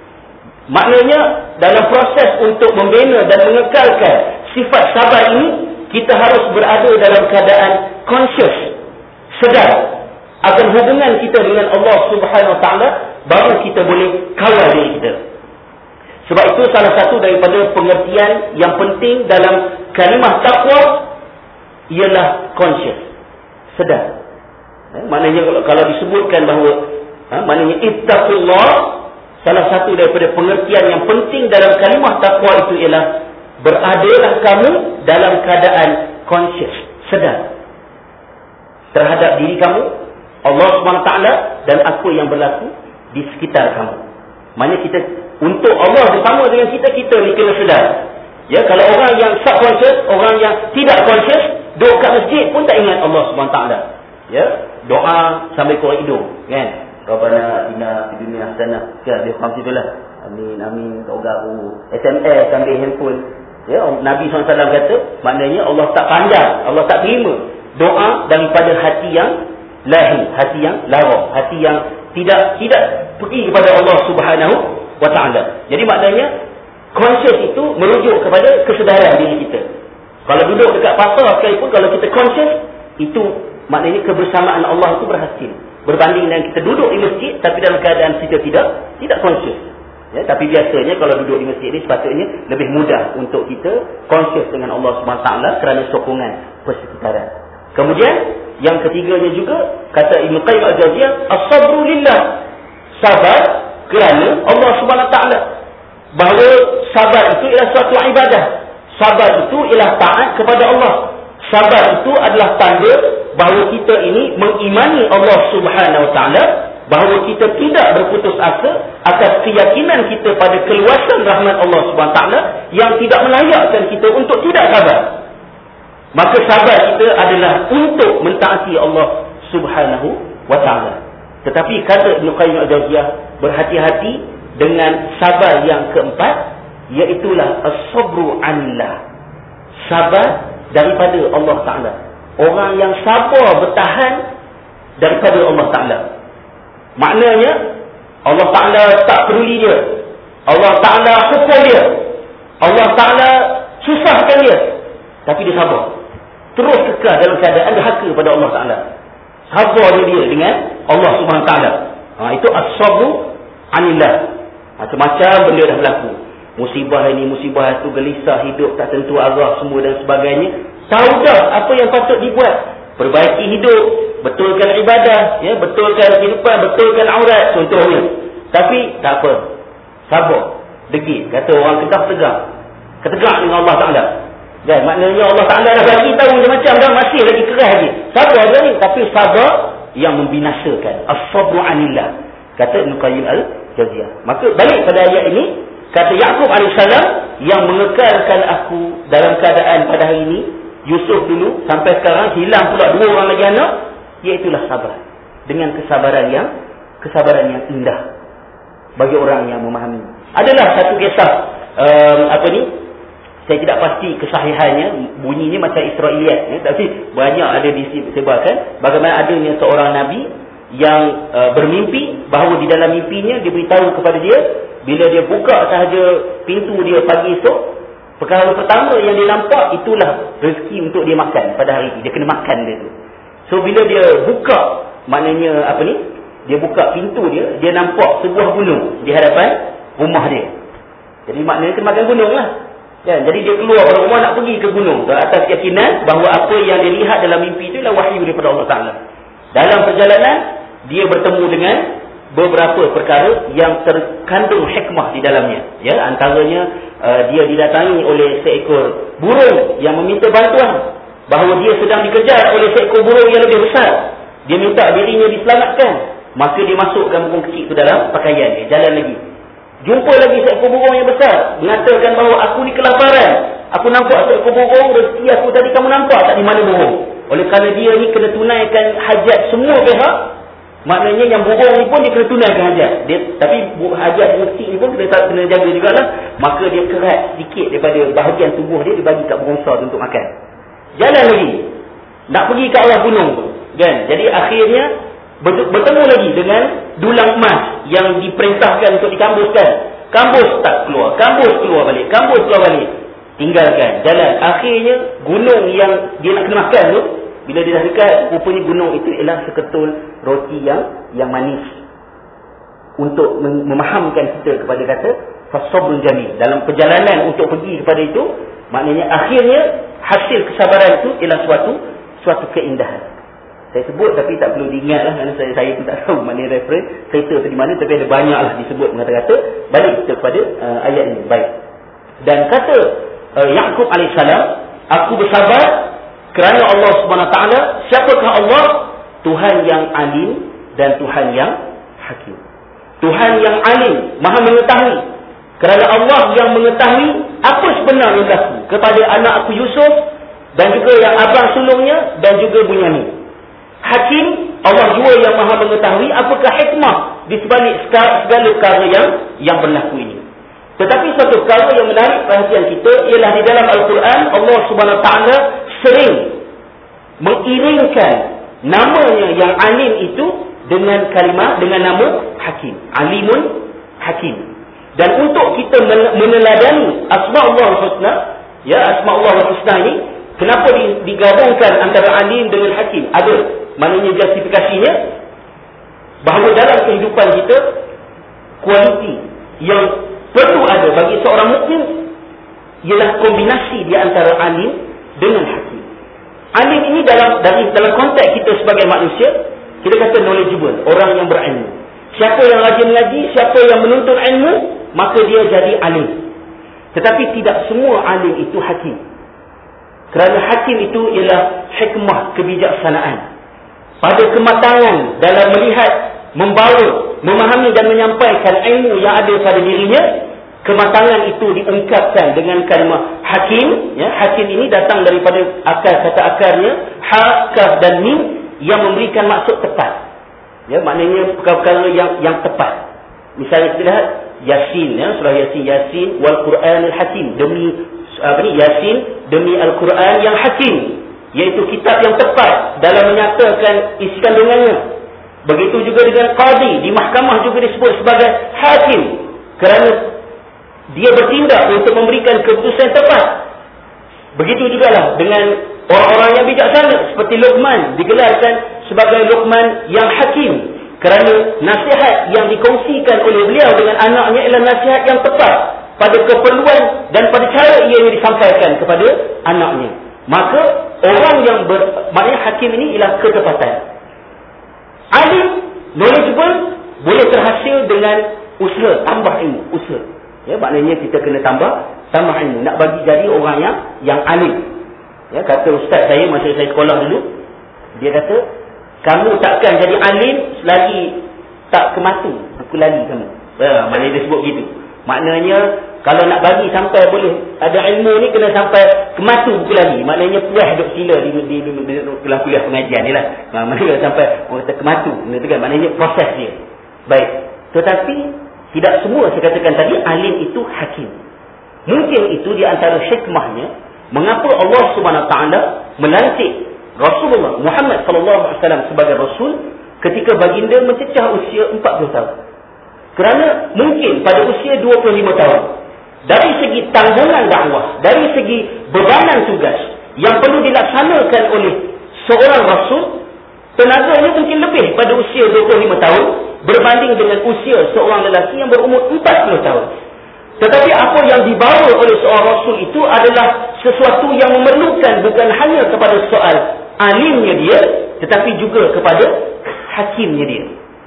Speaker 1: Maknanya dalam proses untuk membina dan mengekalkan sifat sabar ini, kita harus berada dalam keadaan conscious, sedar akan hubungan kita dengan Allah Subhanahu Wa Taala, baru kita boleh kawal diri kita. Sebab itu salah satu daripada pengertian yang penting dalam kalimah taqwa ialah conscious, sedar. Eh, maknanya kalau, kalau disebutkan bahawa ha, maknanya ittaqullah, salah satu daripada pengertian yang penting dalam kalimah taqwa itu ialah beradalah kamu dalam keadaan conscious, sedar terhadap diri kamu, Allah Subhanahu Wa Taala dan apa yang berlaku di sekitar kamu. Maknanya kita untuk Allah bersama dengan kita, kita ni kena sedar. Ya, kalau orang yang subconscious, orang yang tidak conscious, duduk kat masjid pun tak ingat Allah Subhanahu Wa Taala. Ya, doa sambil keluar hidung, kan? Rabbana atina fid dunya hasanah, kan? Dia faham situlah. Amin amin dogaru. S M S sambil handphone. Ya, Nabi sallallahu alaihi wasallam kata, maknanya Allah tak pandang, Allah tak terima doa daripada hati yang lahi, hati yang lara, hati yang tidak tidak pergi kepada Allah Subhanahu Wa Taala. Jadi maknanya conscious itu merujuk kepada kesedaran diri kita. Kalau duduk dekat pasar sekalipun, kalau kita conscious, itu maknanya kebersamaan Allah itu berhasil. Berbanding dengan kita duduk di masjid tapi dalam keadaan kita tidak tidak conscious. Ya, tapi biasanya kalau duduk di masjid ini sepatutnya lebih mudah untuk kita conscious dengan Allah Subhanahu Wa Taala kerana sokongan persekitaran. Kemudian yang ketiganya juga kata Ibn Qayyim al-Jauziyah, as-sabru lillah, sabar kerana Allah Subhanahu Wa Taala. Bahawa sabar itu ialah suatu ibadah. Sabar itu ialah taat kepada Allah. Sabar itu adalah tanda bahawa kita ini mengimani Allah Subhanahu Wa Taala, bahawa kita tidak berputus asa atas keyakinan kita pada keluasan rahmat Allah Subhanahu Wa Taala yang tidak melayakkan kita untuk tidak sabar. Maka sabar kita adalah untuk mentaati Allah Subhanahu Wa Taala. Tetapi kata Ibn Qayyim al-Jauziyah, berhati-hati dengan sabar yang keempat, iaitulah as-sabru anillah, sabar daripada Allah Ta'ala. Orang yang sabar bertahan daripada Allah Ta'ala. Maknanya Allah Ta'ala tak peduli dia, Allah Ta'ala hukum dia, Allah Ta'ala susahkan dia, tapi dia sabar, terus kekal dalam keadaan derhaka pada Allah Ta'ala. Sabar dia dengan Allah Subhanahu Wa Ta'ala. Ha, itu as-sabru anillah. Macam-macam benda dah berlaku, musibah ini, musibah itu, gelisah hidup, tak tentu arah semua dan sebagainya. Tahu dah apa yang patut dibuat, perbaiki hidup, betulkan ibadah, ya, betulkan kehidupan, betulkan aurat contohnya. Tapi tak apa, sabar, degil. Kata orang Kedah, tegar, ketegak dengan Allah Ta'ala. Dan maknanya Allah Ta'ala dah bagi tahu macam-macam dah, masih lagi keras lagi. Sabar je ni, tapi sabar yang membinasakan. As-sabru anillah, kata Ibn Qayyim al-Jawziyah. Maka balik pada ayat ini, kata Yaqub alaihissalam, yang mengekalkan aku dalam keadaan pada hari ini, Yusuf dulu sampai sekarang hilang pula dua orang lagi anak, iaitulah sabar. Dengan kesabaran yang kesabaran yang indah bagi orang yang memahami. Adalah satu kisah um, apa ni, saya tidak pasti kesahihannya, bunyinya macam Israiliyat, ya, tapi banyak ada disebarkan bagaimana adanya seorang nabi yang uh, bermimpi bahawa di dalam mimpinya dia beritahu kepada dia, bila dia buka sahaja pintu dia pagi esok, perkara pertama yang dia nampak itulah rezeki untuk dia makan pada hari ini. Dia kena makan dia tu. So bila dia buka, maknanya apa ni, dia buka pintu dia, dia nampak sebuah gunung di hadapan rumah dia. Jadi maknanya kena makan gunung lah. Kan? Jadi dia keluar dari rumah nak pergi ke gunung, ke atas keyakinan bahawa apa yang dia lihat dalam mimpi itu adalah wahyu daripada Allah Ta'ala. Dalam perjalanan, dia bertemu dengan beberapa perkara yang terkandung hikmah di dalamnya. Ya, antaranya uh, dia didatangi oleh seekor burung yang meminta bantuan, bahawa dia sedang dikejar oleh seekor burung yang lebih besar. Dia minta dirinya diselamatkan. Maka dia masukkan burung kecil itu dalam pakaian dia, jalan lagi. Jumpa lagi seekor burung yang besar, mengatakan bahawa aku ni kelaparan, aku nampak seekor burung, rezeki aku tadi kamu nampak tak di mana burung. Oleh kerana dia ni kena tunaikan hajat semua pihak, maknanya yang burung ni pun dia kena tunaikan hajat dia, tapi hajat burung kecil ni pun kena, kena jaga juga lah. Maka dia kerat sedikit daripada bahagian tubuh dia, dia bagi kat burung besar untuk makan. Jalan lagi, nak pergi ke arah gunung tu, kan? Jadi akhirnya bertemu lagi dengan dulang emas yang diperintahkan untuk dikambuskan. Kambus tak keluar, kambus keluar balik, kambus keluar balik, tinggalkan jalan. Akhirnya gunung yang dia nak kena makan tu, bila dia dah dekat, rupanya gunung itu ialah seketul roti yang yang manis. Untuk memahamkan kita kepada kata fasabrun jamil, dalam perjalanan untuk pergi kepada itu, maknanya akhirnya hasil kesabaran itu ialah suatu suatu keindahan. Saya sebut tapi tak perlu diingatlah, kerana saya, saya pun tak tahu mana reference cerita tu di mana, tapi ada banyaklah disebut kata-kata. Balik kita kepada uh, ayat ini. Baik. Dan kata uh, Yaqub alaihissalam, aku bersabar kerana Allah Subhanahu Wa Taala. Siapakah Allah? Tuhan yang alim dan Tuhan yang hakim. Tuhan yang alim, Maha mengetahui. Kerana Allah yang mengetahui apa sebenarnya berlaku kepada anak aku Yusuf, dan juga yang abang sulungnya, dan juga Bunyamin. Hakim, Allah jua yang Maha mengetahui apakah hikmah di sebalik segala perkara yang yang berlaku ini. Tetapi satu perkara yang menarik perhatian kita ialah di dalam Al-Quran, Allah Subhanahu Wa Taala sering mengiringkan namanya yang alim itu dengan kalimah, dengan nama hakim. Alimun hakim. Dan untuk kita meneladani asma Allah Husna, ya, asma Allah Husna ini, kenapa digabungkan antara alim dengan hakim? Ada maknanya justifikasinya, bahawa dalam kehidupan kita, kualiti yang perlu ada bagi seorang mukmin ialah kombinasi di antara alim dengan hakim. Alim ini dalam dari dalam konteks kita sebagai manusia, kita kata knowledgeable, orang yang berilmu. Siapa yang rajin mengaji, siapa yang menuntut ilmu, maka dia jadi alim. Tetapi tidak semua alim itu hakim. Kerana hakim itu ialah hikmah, kebijaksanaan, pada kematangan dalam melihat, membawa, memahami dan menyampaikan ilmu yang ada pada dirinya. Kematangan itu diungkapkan dengan kalimah hakim, ya. Hakim ini datang daripada akar, kata akarnya ha, kaf dan mim, yang memberikan maksud tepat, ya, maknanya perkara-perkara yang yang tepat. Misalnya kita lihat Yasin, ya, surah Yasin, Yasin wal Quranil Hakim, demi apa ni, Yasin demi Al-Quran yang hakim, iaitu kitab yang tepat dalam menyatakan isi kandungannya. Begitu juga dengan qadi, di mahkamah juga disebut sebagai hakim, kerana dia bertindak untuk memberikan keputusan yang tepat. Begitu jugalah dengan orang-orang yang bijaksana, seperti Luqman digelarkan sebagai Luqman yang hakim, kerana nasihat yang dikongsikan oleh beliau dengan anaknya ialah nasihat yang tepat pada keperluan dan pada cara ia disampaikan kepada anaknya. Maka orang yang ber, maknanya hakim ini ialah ketepatan. Alim, knowledgeable, boleh terhasil dengan usaha, tambah ilmu, usaha. Ya, maknanya kita kena tambah tambah ilmu, nak bagi jadi orang yang yang alim. Ya, kata ustaz saya masa saya sekolah dulu, dia kata, kamu takkan jadi alim selagi tak ke mata, aku lali kamu. Ya, maknanya dia sebut gitu. Maknanya kalau nak bagi sampai boleh ada ilmu ni, kena sampai ke mata buku lagi. Maknanya puas duduk sila di di di kelas kuliah pengajian ni lah. Ha, maknanya sampai orang kata ke mata, kan? Maknanya proses dia. Baik. Tetapi tidak semua saya katakan tadi alim itu hakim. Mungkin itu di antara hikmahnya mengapa Allah Subhanahu Wa Taala melantik Rasulullah Muhammad sallallahu alaihi wasallam sebagai rasul ketika baginda mencecah usia empat puluh tahun. Kerana mungkin pada usia dua puluh lima tahun, dari segi tanggungan dakwah, dari segi bebanan tugas yang perlu dilaksanakan oleh seorang rasul, tenaganya mungkin lebih pada usia dua puluh lima tahun berbanding dengan usia seorang lelaki yang berumur empat puluh tahun. Tetapi apa yang dibawa oleh seorang rasul itu adalah sesuatu yang memerlukan bukan hanya kepada soal alimnya dia, tetapi juga kepada hakimnya dia.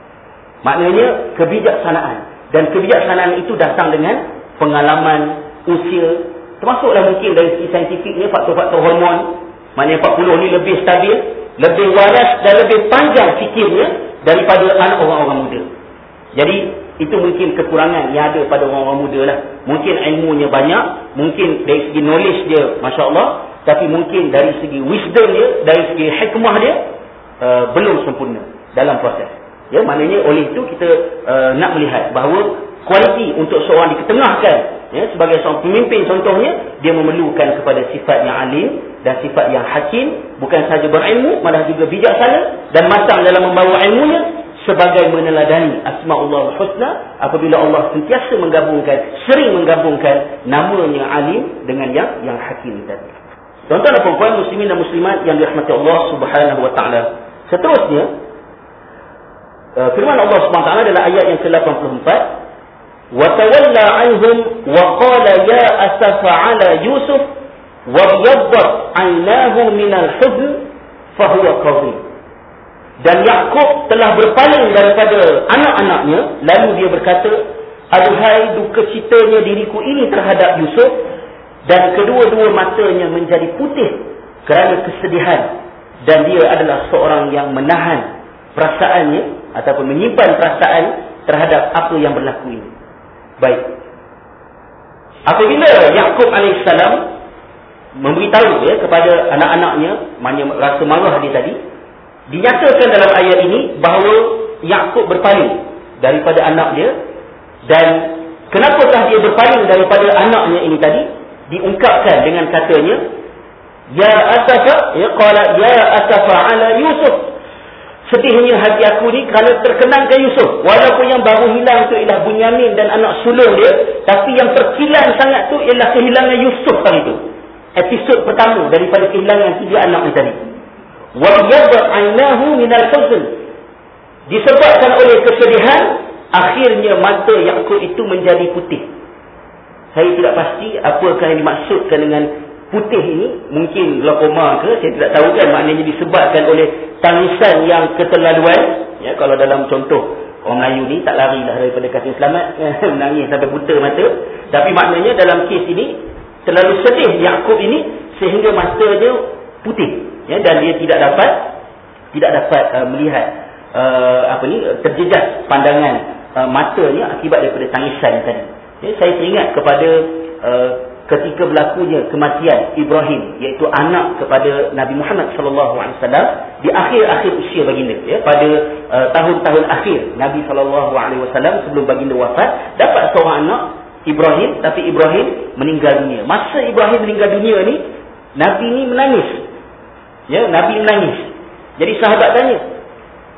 Speaker 1: Maknanya kebijaksanaan. Dan kebijaksanaan itu datang dengan pengalaman, usia, termasuklah mungkin dari segi saintifiknya, faktor-faktor hormon. Maknanya empat puluh ni lebih stabil, lebih waras dan lebih panjang fikirnya daripada anak orang-orang muda. Jadi itu mungkin kekurangan yang ada pada orang-orang muda lah. Mungkin ilmunya banyak, mungkin dari segi knowledge dia Masya Allah, tapi mungkin dari segi wisdom dia, dari segi hikmah dia uh, belum sempurna dalam proses. Ya, maknanya oleh itu kita uh, nak melihat bahawa kualiti untuk seorang diketengahkan, ya, sebagai seorang pemimpin contohnya, dia memerlukan kepada sifat yang alim dan sifat yang hakim, bukan sahaja berilmu, malah juga bijaksana dan matang dalam membawa ilmunya, sebagai meneladani Asma'ullah Husna apabila Allah sentiasa menggabungkan, sering menggabungkan namanya alim dengan yang yang hakim tadi. Tuan-tuan dan puan-puan muslimin dan muslimat yang dirahmati Allah Subhanahu Wa Taala. Seterusnya, uh, firman Allah Subhanahu Wa Taala dalam ayat yang ke lapan puluh empat, wa tawalla anhum wa qala ya asafa ala Yusuf wa yaddat 'aynahu min al-huzn fa huwa qadhib. Dan Yakub telah berpaling daripada anak-anaknya, lalu dia berkata, aduhai duka citanya diriku ini terhadap Yusuf, dan kedua-dua matanya menjadi putih kerana kesedihan, dan dia adalah seorang yang menahan perasaannya ataupun menyimpan perasaan terhadap apa yang berlaku ini. Baik. Apabila Yakub alaihissalam memberitahu ya kepada anak-anaknya, maknanya rasa marah dia tadi, dinyatakan dalam ayat ini bahawa Yakub berpaling daripada anak dia. Dan kenapakah dia berpaling daripada anaknya ini tadi? Diungkapkan dengan katanya, ya asafa, ya qala ya asafa ala Yusuf, sedihnya hati aku ni kerana terkenangkan Yusuf. Walaupun yang baru hilang tu ialah Bunyamin dan anak sulung dia, tapi yang terkilan sangat tu ialah kehilangan Yusuf kali itu. Episod pertama daripada kehilangan tiga anak ni tadi. Wa yaddat 'aynahu min al-huzn, disebabkan oleh kesedihan, akhirnya mata Yakub itu menjadi putih. Saya tidak pasti apakah yang dimaksudkan dengan putih ini, mungkin glaukoma ke, saya tidak tahu kan. Maknanya disebabkan oleh tangisan yang keterlaluan, ya, kalau dalam contoh orang Melayu ni tak larilah daripada kata selamat, menangis sampai buta mata. Tapi maknanya dalam kes ini terlalu sedih Yakub ini sehingga mata dia putih. Ya, dan dia tidak dapat tidak dapat uh, melihat uh, apa ni terjejas pandangan uh, matanya akibat daripada tangisan tadi. Ya, saya teringat kepada uh, ketika berlakunya kematian Ibrahim, iaitu anak kepada Nabi Muhammad sallallahu alaihi wasallam di akhir-akhir usia baginda, ya, pada uh, tahun-tahun akhir Nabi sallallahu alaihi wasallam sebelum baginda wafat, dapat seorang anak Ibrahim, tapi Ibrahim meninggal dunia. Masa Ibrahim meninggal dunia ni, Nabi ni menangis. Ya, Nabi menangis. Jadi sahabat tanya,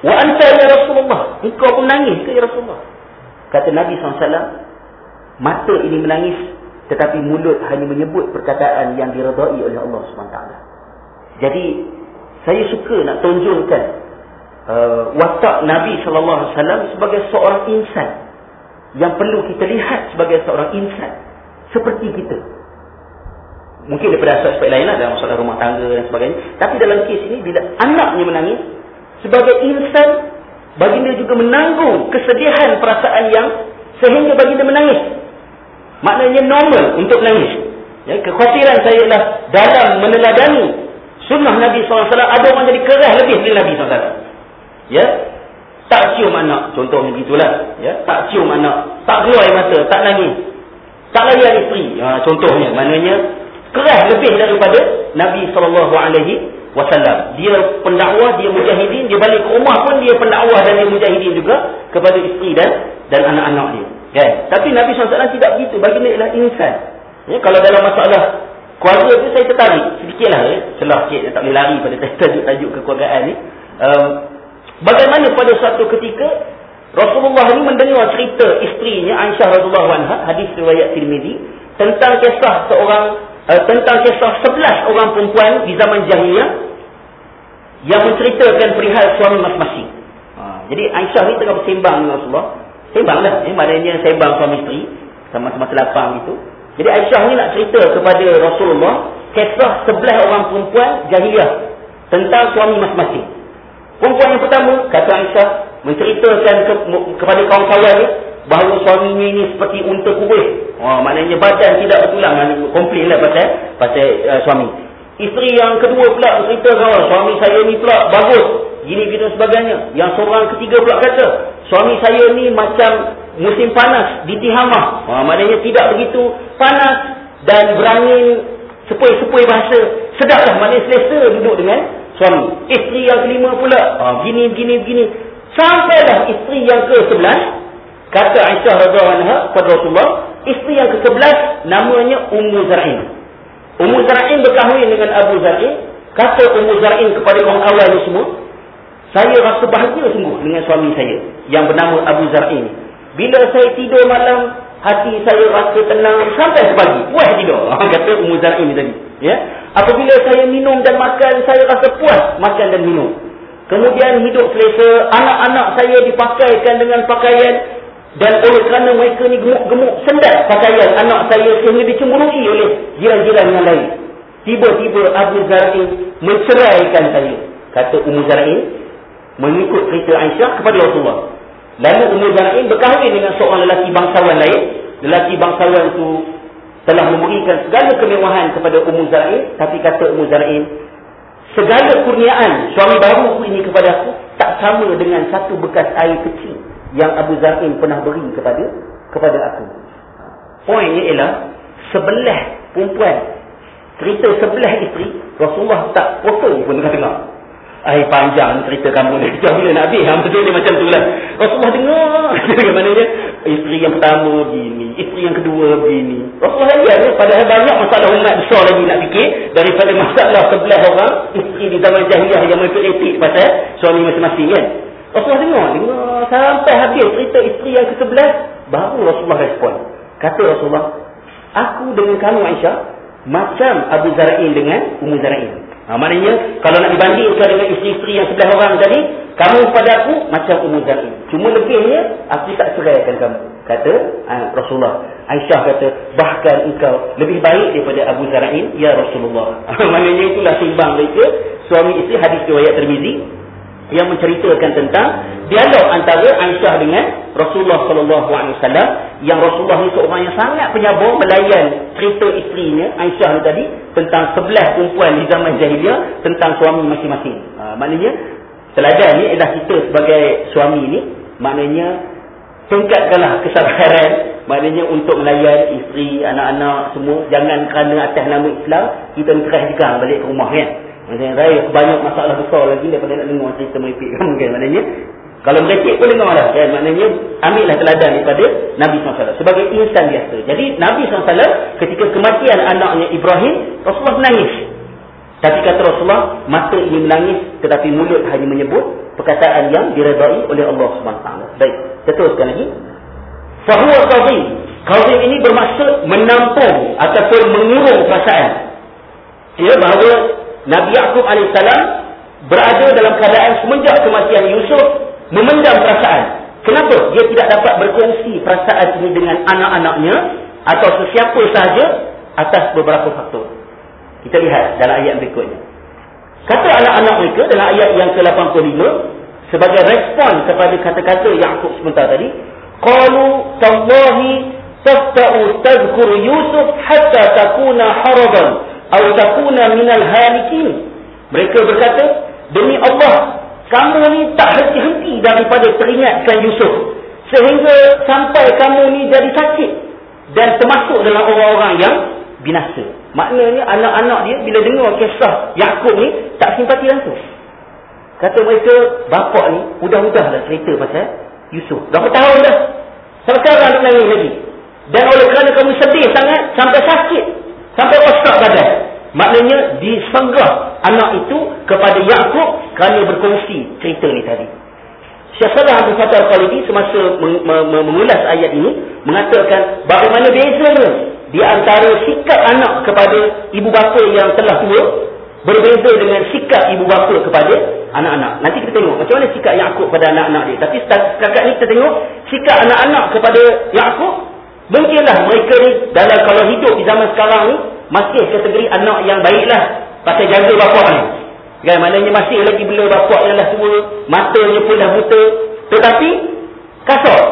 Speaker 1: Wa anta ya Rasulullah, engkau pun menangis ke ya Rasulullah? Kata Nabi sallallahu alaihi wasallam, mata ini menangis, tetapi mulut hanya menyebut perkataan yang diredai oleh Allah subhanahu wa taala. Jadi saya suka nak tunjukkan uh, watak Nabi sallallahu alaihi wasallam sebagai seorang insan yang perlu kita lihat sebagai seorang insan seperti kita. Mungkin daripada aspek-aspek lain lah, dalam masalah rumah tangga dan sebagainya. Tapi dalam kes ini, bila anaknya menangis, sebagai insan, baginda juga menanggung kesedihan perasaan yang sehingga baginda menangis. Maknanya normal untuk menangis. Ya, kekhawatiran saya ialah dalam meneladani sunnah Nabi sallallahu alaihi wasallam, ada orang jadi keras lebih dari Nabi sallallahu alaihi wasallam. Ya, tak cium anak, contohnya begitulah. Ya, tak cium anak, tak keluar air mata, tak nangis, tak layan isteri. Ha, contohnya, maknanya keras lebih daripada Nabi sallallahu alaihi wasallam. Dia pendakwah, dia mujahidin, dia balik ke rumah pun dia pendakwah dan dia mujahidin juga kepada isteri dan dan anak-anak dia. Kan? Tapi Nabi sallallahu alaihi wasallam tidak begitu. Baginda ialah insan. Ya, kalau dalam masalah keluarga tu saya tertarik sedikitlah, ya. Celah sikit, tak boleh lari pada tajuk-tajuk kekeluargaan ni. Um, bagaimana pada suatu ketika Rasulullah ni mendengar cerita isterinya Aisyah radhiyallahu anha, hadis riwayat Tirmizi, tentang kisah seorang uh, tentang kisah sebelas orang perempuan di zaman jahiliyah yang menceritakan perihal suami masing-masing. Ha, jadi Aisyah ni tengah bersembang dengan Rasulullah. Sembang lah, eh, maknanya sembang suami isteri sama-sama selapang gitu. Jadi Aisyah ni nak cerita kepada Rasulullah kisah sebelas orang perempuan jahiliyah tentang suami masing-masing. Perempuan yang pertama, kata Aisyah, menceritakan ke, kepada kawan-kawan ni bahawa suaminya ini seperti unta kubis. Oh, maknanya badan tidak bertulang, komplain lah pasal, pasal uh, suami. Isteri yang kedua pula menceritakan, oh, suami saya ni pula bagus, gini gitu sebagainya. Yang seorang ketiga pula kata, suami saya ni macam musim panas di Tihamah. Ha, maknanya tidak begitu panas dan berangin sepoi-sepoi bahasa. Sedaplah, maknanya selesa duduk dengan suami. Isteri yang kelima pula, ha, gini, gini, gini. Sampailah isteri yang ke sebelas, kata Aisyah radhiyallahu anha kepada Rasulullah, isteri yang ke sebelas namanya Ummu Zar'in. Ummu Zar'in berkahwin dengan Abu Zar'in. Kata Ummu Zar'in kepada kawan-kawan ni semua, saya rasa bahagia sungguh dengan suami saya yang bernama Abu Zar'in. Bila saya tidur malam, hati saya rasa tenang sampai sepagi. Puas tidur. Kata Ummu Zar'in tadi. Ya? Apabila saya minum dan makan, saya rasa puas makan dan minum. Kemudian hidup selesa, anak-anak saya dipakaikan dengan pakaian, dan oleh kerana mereka ni gemuk-gemuk sendat pakaian anak saya sehingga dicemburui oleh jiran-jiran yang lain. Tiba-tiba Abu Zar'in menceraikan saya. Kata Ummu Zar'in mengikut cerita Aisyah kepada Rasulullah. Lalu Ummu Zar'in berkahwin dengan seorang lelaki bangsawan lain. Lelaki bangsawan itu telah memberikan segala kemewahan kepada Ummu Zar'in, tapi kata Ummu Zar'in, segala kurniaan suami baru ini kepada aku tak sama dengan satu bekas air kecil yang Abu Zar'in pernah beri kepada kepada aku. Poinnya ialah sebelah perempuan, cerita sebelah isteri, Rasulullah tak potong pun tengah-tengah. Ai panjang cerita kamu ni. Kita bila nak habis, betul dia macam tu lah. Rasulullah dengar. Bagaimana dia? Isteri yang pertama begini, isteri yang kedua begini. Rasulullah lihat, padahal banyak masalah umat besar lagi nak fikir daripada masalah sebelah orang isteri di zaman jahiliah yang mereka etik pasal suami masing-masing kan. Rasulullah dengar, dengar sampai habis cerita isteri yang ke sebelas, baru Rasulullah respon. Kata Rasulullah, aku dengan kamu Aisyah macam Abu Zar'in dengan Ummu Zar'in. Ha, maknanya kalau nak dibandingkan dengan isteri-isteri yang sebelah orang tadi, kamu pada aku macam Ummu Zar'in. Cuma lebihnya aku tak ceraikan kamu. Kata uh, Rasulullah. Aisyah kata, bahkan engkau lebih baik daripada Abu Zar'in ya Rasulullah. Maknanya itulah timbang mereka suami isteri. Hadis riwayat Tirmizi yang menceritakan tentang dialog antara Aisyah dengan Rasulullah sallallahu alaihi wasallam, yang Rasulullah ni seorang yang sangat penyabar melayan cerita isterinya Aisyah ni tadi tentang sebelah perempuan di zaman jahiliah tentang suami masing-masing. Ha, maknanya teladan ni ialah kita sebagai suami ni, maknanya tingkatkanlah kesabaran, maknanya untuk melayan isteri, anak-anak semua. Jangan kerana atas nama Islam kita terus jegang balik ke rumah kan. Maksudnya raya banyak masalah besar lagi daripada nak dengar cerita merepek kamu kan. Maknanya kalau merepek pun dengar lah kan. Maknanya ambillah teladan daripada Nabi sallallahu alaihi wasallam sebagai insan biasa. Jadi Nabi sallallahu alaihi wasallam ketika kematian anaknya Ibrahim, Rasulullah menangis. Tapi kata Rasulullah, mata ini menangis tetapi mulut hanya menyebut perkataan yang diredai oleh Allah Subhanahu Wa Taala. Baik, kita teruskan lagi. Fahuwa qadhim. Qadhim ini bermaksud menampung ataupun mengurung perasaan. Ya, bahawa Nabi Yaqub alaihissalam berada dalam keadaan semenjak kematian Yusuf memendam perasaan. Kenapa? Dia tidak dapat berkongsi perasaan ini dengan anak-anaknya atau sesiapa sahaja atas beberapa faktor. Kita lihat dalam ayat berikutnya. Kata anak-anak mereka dalam ayat yang ke lapan puluh lima sebagai respon kepada kata-kata Yaqub sebentar tadi, qalu tallahi tafta'u tadhkuru Yusuf hatta takuna haraban aw takuna minal halikin. Mereka berkata, demi Allah, kamu ni tak henti-henti daripada teringatkan Yusuf sehingga sampai kamu ni jadi sakit dan termasuk dalam orang-orang yang binasa. Maknanya anak-anak dia bila dengar kisah Yaqub ni tak simpati langsung. Kata mereka, bapak ni mudah-mudahlah cerita pasal Yusuf. Berapa tahun dah? Sampai sekarang nak nangis lagi. Dan oleh kerana kamu sedih sangat sampai sakit, sampai rosak badan. Maknanya disenggah anak itu kepada Yaqub kerana berkongsi cerita ni tadi. Syekh Salah Abdul Fattah Al-Khalidi semasa mengulas ayat ini mengatakan bagaimana bezanya di antara sikap anak kepada ibu bapa yang telah tua berbeza dengan sikap ibu bapa kepada anak-anak. Nanti kita tengok macam mana sikap Yaqub pada anak-anak dia. Tapi setakat ni kita tengok sikap anak-anak kepada Yaqub. Mungkinlah mereka ni dalam kalau hidup di zaman sekarang ni masih kategori anak yang baiklah pasal jaga bapak ni. Kan, maknanya masih lagi bela bapak yang dah tua, matanya pun dah buta. Tetapi kasar.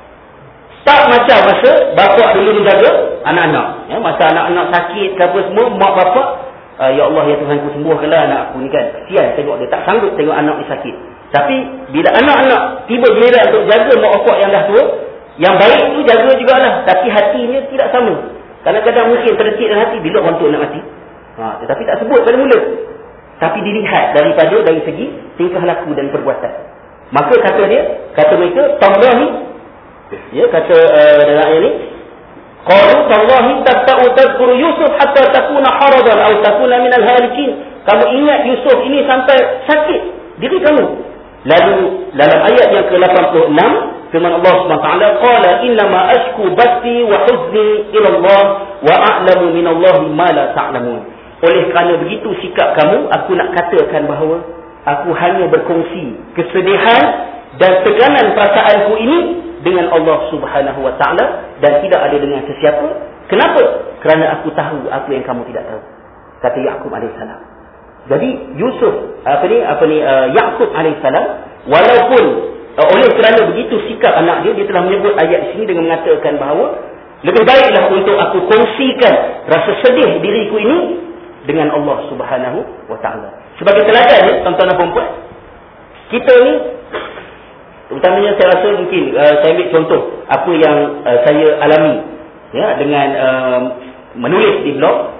Speaker 1: Tak macam masa bapak dulu menjaga anak-anak. Ya, masa anak-anak sakit ke apa semua, mak bapak, uh, ya Allah ya Tuhan ku sembuhkanlah anak aku ni kan. Kesian tengok dia tak sanggup tengok anak ni sakit. Tapi bila anak-anak tiba giliran untuk jaga mak bapak yang dah tua, yang baik tu jaga jugalah, tapi hatinya tidak sama. Kadang-kadang mungkin terdetik dalam hati bila orang tua nak mati. Ha, tetapi tak sebut pada mula. Tapi dilihat daripada dari segi tingkah laku dan perbuatan. Maka kata dia, kata mereka, tallahi, ya, kata uh, dalam ayat ni, qalu tallahi tafta'u tadhkuru Yusuf hatta takuna haradan aw takuna minal halikin. Kamu ingat Yusuf ini sampai sakit diri kamu. Lalu dalam ayat yang ke lapan puluh enam firman Allah Subhanahu wa taala, qala innama ashku bathi wa huzni ila Allah wa a'lamu minallahi ma la ta'lamun. Oleh kerana begitu sikap kamu, aku nak katakan bahawa aku hanya berkongsi kesedihan dan tegangan perasaanku ini dengan Allah Subhanahu wa taala dan tidak ada dengan sesiapa. Kenapa? Kerana aku tahu apa yang kamu tidak tahu. Kata Yaqub alaihissalam. Jadi Yusuf apa ni apa ni uh, Yaqub alaihissalam walaupun uh, oleh kerana begitu sikap anak dia, dia telah menyebut ayat sini dengan mengatakan bahawa lebih baiklah untuk aku kongsikan rasa sedih diriku ini dengan Allah Subhanahu wa taala. Sebagai teladan ya, tuan-tuan dan puan-puan, kita ni terutamanya saya rasa mungkin uh, saya ambil contoh apa yang uh, saya alami ya dengan uh, menulis di blog,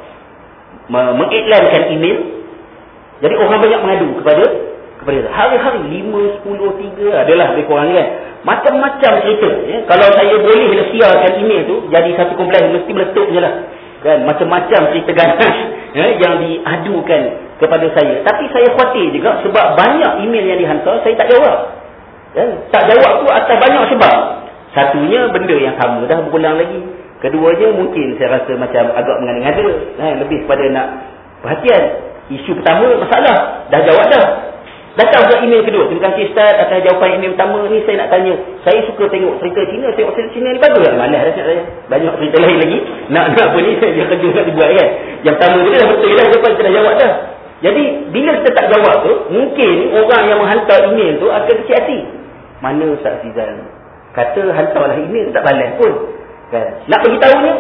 Speaker 1: mengiklankan email. Jadi orang banyak mengadu kepada kepada hari-hari lima, sepuluh, tiga adalah lebih kurang kan. Macam-macam cerita ya. Kalau saya boleh siarkan email tu jadi satu komplain mesti meletup je lah. Kan, macam-macam cerita ganas ya, yang diadukan kepada saya. Tapi saya khawatir juga sebab banyak email yang dihantar saya tak jawab. Ya, tak jawab tu atas banyak sebab. Satunya benda yang sama dah berulang lagi. Keduanya mungkin saya rasa macam agak mengada-ngada, ya, lebih kepada nak perhatian. Isu pertama masalah dah jawab dah. Datang ke email kedua. Terima kasih Ustaz atas jawapan email pertama ni. Saya nak tanya, saya suka tengok cerita Cina, tengok cerita Cina ni bagus lah. Malas dah saya. Banyak cerita lain lagi. Nak nak apa ni, dia kerja nak dibuat kan. Yang pertama tu dah betul lah jawapan kita dah jawab dah. Jadi bila kita tak jawab tu, mungkin orang yang menghantar email tu akan kecil hati. Mana Ustaz Fizal kata hantarlah email tak balas pun. Kan? Nak beritahunya,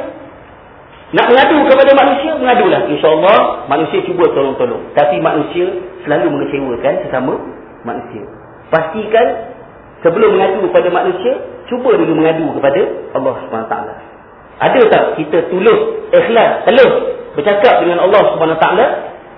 Speaker 1: nak mengadu kepada manusia, mengadulah. InsyaAllah manusia cuba tolong-tolong. Tapi manusia selalu mengecewakan sesama manusia. Pastikan sebelum mengadu kepada manusia, cuba dulu mengadu kepada Allah subhanahu wa taala. Ada tak kita tulus, ikhlas, telus bercakap dengan Allah subhanahu wa taala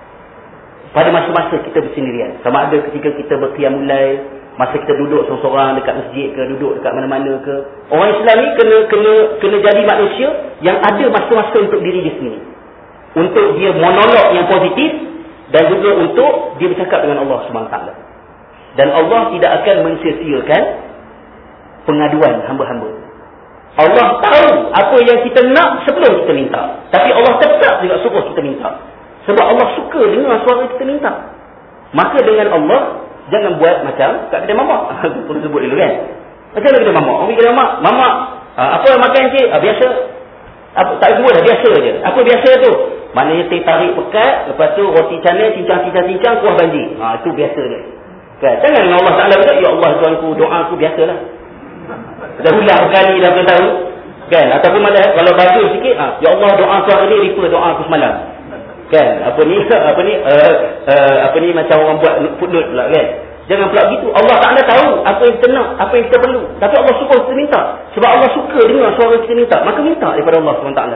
Speaker 1: pada masa-masa kita bersendirian? Sama ada ketika kita berqiyamul lail, masa kita duduk seorang-seorang dekat masjid ke, duduk dekat mana-mana ke. Orang Islam ni kena kena kena jadi manusia yang ada masa-masa untuk diri dia sendiri. Untuk dia monolog yang positif dan juga untuk dia bercakap dengan Allah subhanahu wa taala. Dan Allah tidak akan mensia-siakan pengaduan hamba-hamba. Allah tahu apa yang kita nak sebelum kita minta. Tapi Allah tetap juga suruh kita minta. Sebab Allah suka dengar suara kita minta. Maka dengan Allah, jangan buat macam kat kedai mamak. Aku perlu sebut dulu kan. Macam mana kedai mamak? Orang pergi kedai mamak, mamak, apa makan cik? Ah, biasa. Apa, tak semua dah, biasa je. Apa biasa tu? Maknanya teh tarik pekat, lepas tu roti canai, cincang-cincang-cincang, kuah banjir. Ha, itu biasa dia. Kan? Jangan dengan Allah Ta'ala berkata, ya Allah Tuanku, doa aku biasalah. Dah ulang berkali dah beritahu. Kan? Ataupun malah, kalau baju sikit, ha, ya Allah doa aku hari ni, refer doa aku semalam. Kan? Apa ni, apa ni, uh, uh, apa ni macam orang buat footnote pula kan? Jangan pula begitu. Allah Ta'ala tahu apa yang kita nak, apa yang kita perlu. Tapi Allah suka kita minta. Sebab Allah suka dengar suara kita minta. Maka minta daripada Allah subhanahu wa taala.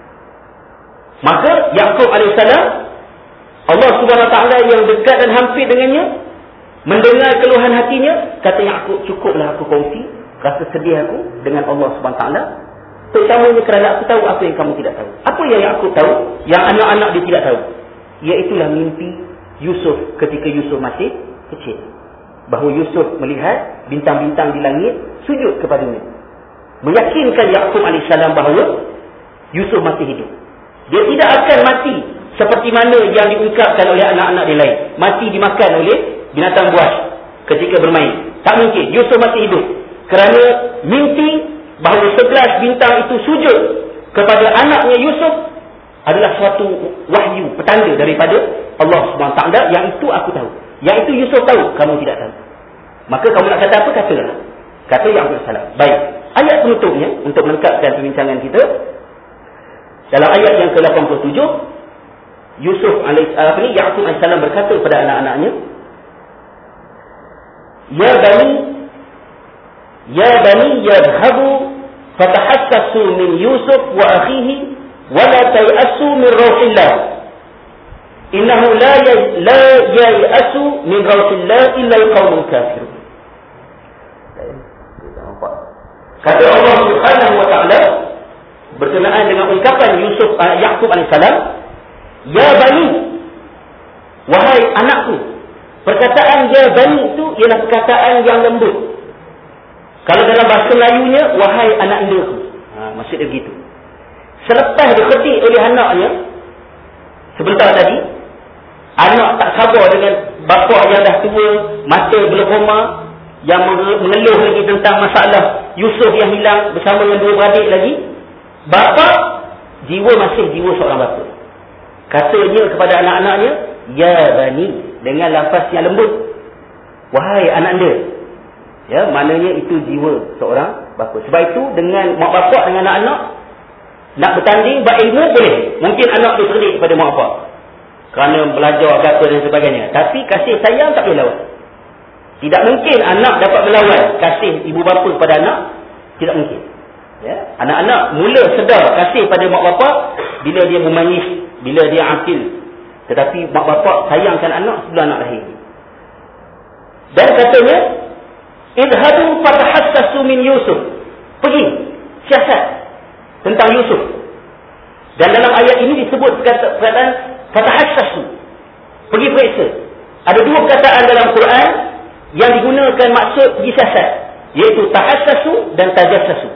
Speaker 1: Maka Yaqub alaihissalam, Allah subhanahu wa taala yang dekat dan hampir dengannya, mendengar keluhan hatinya, kata Yaqub, cukuplah aku kongsi rasa sedih aku dengan Allah subhanahu wa taala. Terutamanya kerana aku tahu apa yang kamu tidak tahu. Apa yang Yaqub tahu, yang anak-anak dia tidak tahu? Iaitulah mimpi Yusuf ketika Yusuf masih kecil. Bahawa Yusuf melihat bintang-bintang di langit sujud kepadanya. Meyakinkan Yaqub alaihissalam bahawa Yusuf masih hidup. Dia tidak akan mati seperti mana yang diungkapkan oleh anak-anak dia lain. Mati dimakan oleh binatang buas ketika bermain. Tak mungkin. Yusuf masih hidup. Kerana mimpi bahawa sebelas bintang itu sujud kepada anaknya Yusuf adalah suatu wahyu, petanda daripada Allah subhanahu wa taala. Yang itu aku tahu. Yang itu Yusuf tahu, kamu tidak tahu. Maka kamu nak kata apa? Katalah. Kata Yaqub alaihissalam. Baik. Ayat penutupnya untuk melengkapkan perbincangan kita. Dalam ayat yang ke lapan puluh tujuh, Yusuf alaihissalam, Yaqub alaihissalam berkata kepada anak-anaknya, Ya bani, Ya bani yadhabu fatahassasu min Yusuf wa akhihi wa la tay'asu min rauhillah. Innahu la la ya'asu min rauhillah illa al-qaumul kafirun. Kata Allah Subhanahu wa taala berkenaan dengan ungkapan Yusuf uh, Yaqub alaihissalam, Ya bani, wahai anakku. Perkataan ya bani itu ialah perkataan yang lembut. Kalau dalam bahasa Melayunya, wahai anak indaku. Ha, maksudnya begitu. Selepas diketik oleh anaknya sebentar tadi, anak tak sabar dengan bapa yang dah tua, mata berlekoma, yang mengeluh lagi tentang masalah Yusuf yang hilang bersama dengan dua beradik lagi. Bapa, jiwa masih jiwa seorang bapa. Katanya kepada anak-anaknya, Ya bani, dengan lafaz yang lembut, wahai anak anda. Ya, maknanya itu jiwa seorang bapa. Sebab itu dengan mak bapak dengan anak-anak nak bertanding berilmu boleh. Mungkin anak dia cerdik kepada mak bapak kerana belajar agama dan sebagainya. Tapi kasih sayang tak boleh lawan. Tidak mungkin anak dapat melawan kasih ibu bapa kepada anak. Tidak mungkin. Ya, anak-anak mula sedar kasih pada mak bapak bila dia memayis, bila dia akil. Tetapi mak bapak sayangkan anak sebelum anak lahir. Dan katanya, idhadu fatahassasu min Yusuf. Pergi siasat tentang Yusuf. Dan dalam ayat ini disebut perkataan fatahassasu. Pergi periksa. Ada dua perkataan dalam Quran yang digunakan maksud pergi siasat, iaitu tahassasu dan tajassasu.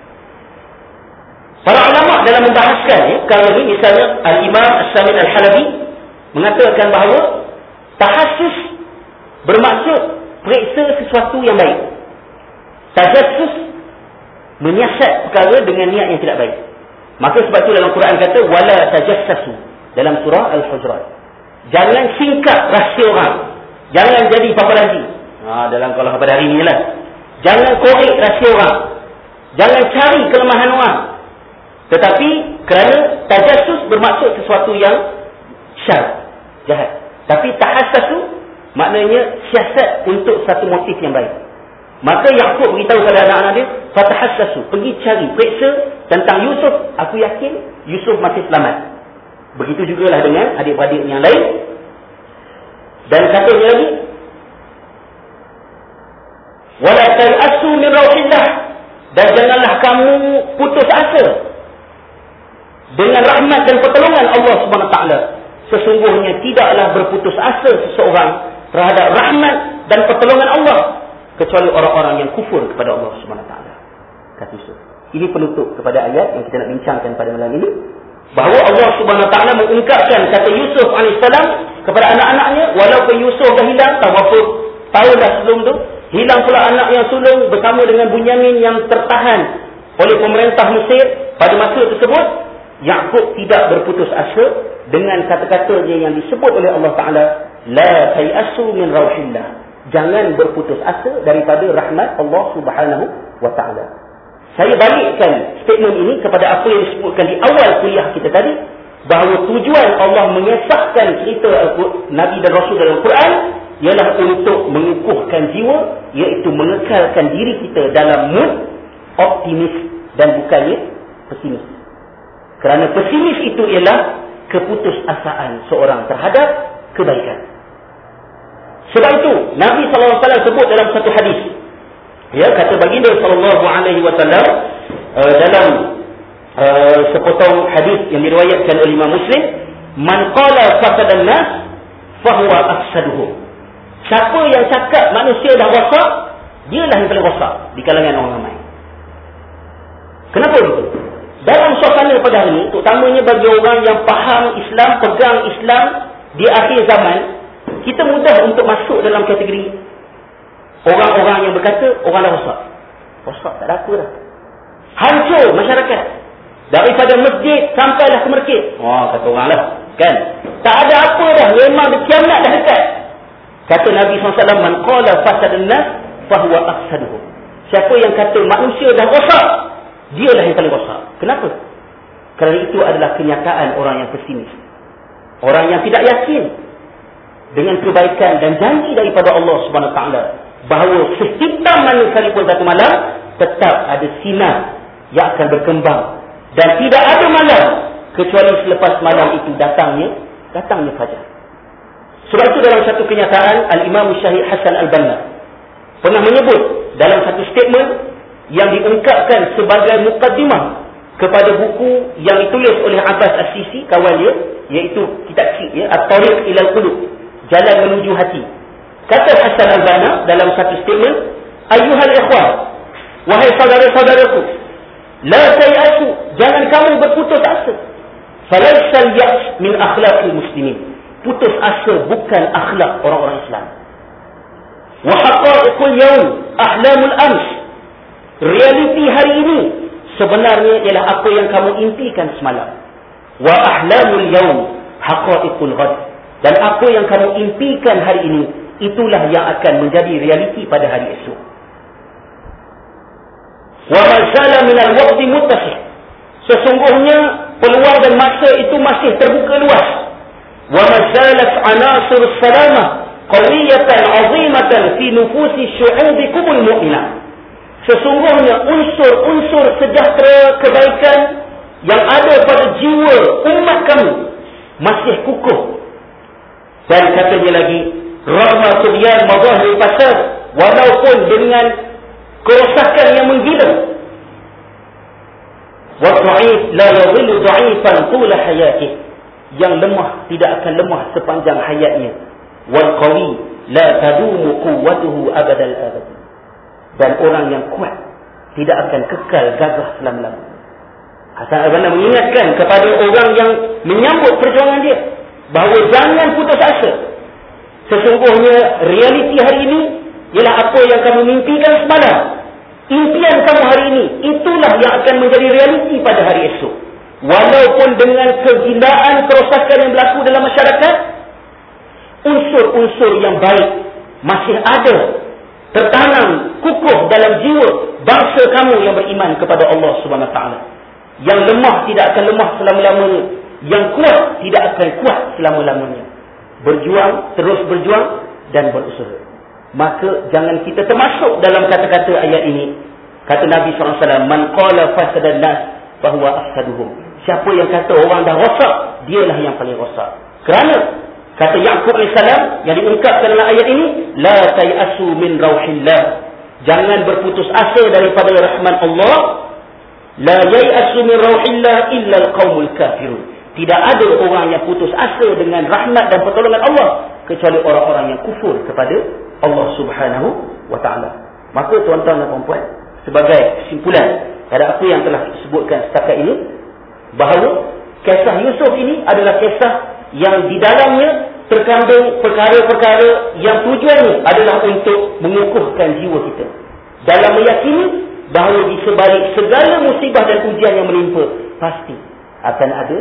Speaker 1: Para ulama dalam membahaskan ya, kalau ini misalnya Al-Imam As-Samit Al-Halabi mengatakan bahawa tahassus bermaksud periksa sesuatu yang baik. Tajassus menyiasat perkara dengan niat yang tidak baik. Maka sebab itu dalam Quran kata wala tajassasu dalam surah Al-Hujurat. Jangan singkap rahsia orang. Jangan jadi paparazzi. Ha, dalam kalau pada hari ni lah. Jangan korek rahsia orang. Jangan cari kelemahan orang. Tetapi kerana tajassus bermaksud sesuatu yang syar, jahat. Tapi tahassasu maknanya siasat untuk satu motif yang baik. Maka Yaqub beritahu kepada anak-anak dia, fatahassasu, pergi cari, periksa tentang Yusuf. Aku yakin Yusuf masih selamat. Begitu jugalah dengan adik-beradik yang lain. Dan katanya lagi, wala ta'asu min rauhillah, dan janganlah kamu putus asa dengan rahmat dan pertolongan Allah Subhanahu wa taala. sesungguhnya tidaklah berputus asa seseorang terhadap rahmat dan pertolongan Allah kecuali orang-orang yang kufur kepada Allah Subhanahu Wa Taala. Kata Yusuf. Ini penutup kepada ayat yang kita nak bincangkan pada malam ini, bahawa Allah Subhanahu Wa Taala mengungkapkan kata Yusuf alaihissalam kepada anak-anaknya, walaupun Yusuf dah hilang, tak berapa tahun dah sebelum tu, hilang pula anak yang sulung bersama dengan Bunyamin yang tertahan oleh pemerintah Mesir pada masa tersebut. Yaqub tidak berputus asa dengan kata-katanya yang disebut oleh Allah Ta'ala, la tayasu min rauhillah, jangan berputus asa daripada rahmat Allah Subhanahu Wa Ta'ala. Saya balikkan statement ini kepada apa yang disebutkan di awal kuliah kita tadi, bahawa tujuan Allah mengesahkan cerita Nabi dan Rasul dalam Quran ialah untuk mengukuhkan jiwa, iaitu mengekalkan diri kita dalam mood optimis dan bukannya pesimis. Kerana pesimis itu ialah keputusasaan seorang terhadap kebaikan. Sebab itu Nabi sallallahu alaihi wasallam sebut dalam satu hadis, ya, kata baginda sallallahu alaihi wasallam uh, dalam uh, sepotong hadis yang diriwayatkan oleh Imam Muslim, man qala fasadan nas fahuwa afsaduhum. Siapa yang cakap manusia dah rosak, dialah yang paling rosak di kalangan orang ramai. Kenapa begitu? Dalam suasana pada hari ini, terutamanya bagi orang yang faham Islam, pegang Islam di akhir zaman, kita mudah untuk masuk dalam kategori orang-orang yang berkata orang dah rosak. Rosak tak ada apa dah. Hancur masyarakat. Daripada masjid sampailah ke masjid. Wah, kata orang lah. Kan? Tak ada apa dah. Memang kiamat dah dekat. Kata Nabi sallallahu alaihi wasallam, man qala fasadan nas fahuwa afsaduhum. Siapa yang kata manusia dah rosak, dialah yang paling rosak. Kenapa? Kerana itu adalah kenyataan orang yang pesimis. Orang yang tidak yakin dengan kebaikan dan janji daripada Allah Subhanahu Wa Taala, bahawa sehitam mana sekalipun satu malam tetap ada sinar yang akan berkembang, dan tidak ada malam kecuali selepas malam itu datangnya datangnya fajar. Sebab itu dalam satu kenyataan, Al-Imam Syahid Hasan Al-Banna pernah menyebut dalam satu statement yang diungkapkan sebagai mukaddimah kepada buku yang ditulis oleh Abbas As-Sisi, kawan dia, iaitu kitab kecil, ya, At-Tariq Ilal Qulub, jalan menuju hati. Kata Hasan Al-Banna dalam satu statement, ayyuhal ikhwan, wahai saudara-saudaraku, la tayasu, jangan kamu berputus asa. Falaisal ya's min akhlaqil muslimin. Putus asa bukan akhlak orang-orang Islam. Wa haqa'iqul yawm ahlamul ams. Realiti hari ini sebenarnya ialah apa yang kamu impikan semalam. Wa ahlamul yawm haqa'iqul ghad. Dan apa yang kamu impikan hari ini, itulah yang akan menjadi realiti pada hari esok. Wa mazala minal waqti muttasih. Sesungguhnya peluang dan masa itu masih terbuka luas. Wa mazalat anasir salamah qawiyatan 'azimatan fi nufusi syu'ubikumul mu'minah. Sesungguhnya unsur-unsur sejahtera kebaikan yang ada pada jiwa umat kamu masih kukuh. Dan katanya lagi, rahma subyan madahir fasad, walaupun dengan kerosakan yang menggila. Wa dha'if la yadhillu dha'ifan tula hayatih. Yang lemah tidak akan lemah sepanjang hayatnya. Wal qawi la tadumu quwwatuhu abadal abad. Dan orang yang kuat tidak akan kekal gagah selama-lamanya. Hasan Al-Banna mengingatkan kepada orang yang menyambut perjuangan dia bahawa jangan putus asa. Sesungguhnya realiti hari ini ialah apa yang kamu mimpikan semalam. Impian kamu hari ini, itulah yang akan menjadi realiti pada hari esok. Walaupun dengan kegilaan, kerosakan yang berlaku dalam masyarakat, unsur-unsur yang baik masih ada, tertanam kukuh dalam jiwa bangsa kamu yang beriman kepada Allah Subhanahu Wa Taala. Yang lemah tidak akan lemah selama-lamanya, yang kuat tidak akan kuat selama-lamanya. Berjuang, terus berjuang dan berusaha. Maka jangan kita termasuk dalam kata-kata ayat ini. Kata Nabi sallallahu alaihi wasallam, man qala fasadan nas fahuwa afsaduhum. Siapa yang kata orang dah rosak, dialah yang paling rosak. Kerana kata Yaqub alaihissalam yang diungkapkan dalam ayat ini, la tayasu min rauhillah. Jangan berputus asa daripada rahmat Allah. La yayasu min rauhillah illa al-qaumul kafirun. Tidak ada orang yang putus asa dengan rahmat dan pertolongan Allah kecuali orang-orang yang kufur kepada Allah Subhanahu wa taala. Maka tuan-tuan dan puan-puan, sebagai kesimpulan pada apa yang telah disebutkan setakat ini, bahawa kisah Yusuf ini adalah kisah yang di dalamnya terkandung perkara-perkara yang tujuannya adalah untuk mengukuhkan jiwa kita dalam meyakini bahawa di sebalik segala musibah dan ujian yang menimpa, pasti akan ada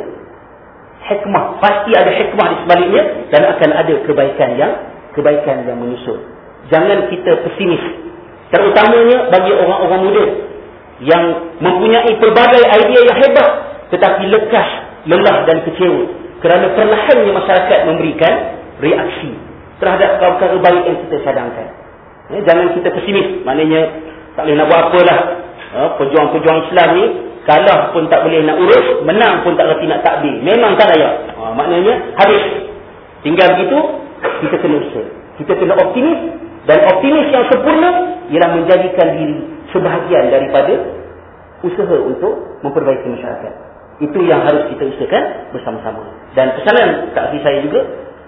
Speaker 1: hikmah, pasti ada hikmah di sebaliknya, dan akan ada kebaikan yang kebaikan yang menyusul. Jangan kita pesimis, terutamanya bagi orang-orang muda yang mempunyai pelbagai idea yang hebat tetapi lekas, lelah dan kecewa kerana perlahannya masyarakat memberikan reaksi terhadap perkara baik yang kita cadangkan. Ya, jangan kita pesimis, maknanya tak boleh nak buat apalah. Ha, pejuang-pejuang Islam ni kalah pun tak boleh nak urus, menang pun tak reti nak takbir. Memang tak layak. Ha, maknanya habis. Tinggal begitu, kita kena usaha. Kita kena optimis, dan optimis yang sempurna ialah menjadikan diri sebahagian daripada usaha untuk memperbaiki masyarakat. Itu yang harus kita usahakan bersama-sama. Dan pesanan kat saya juga,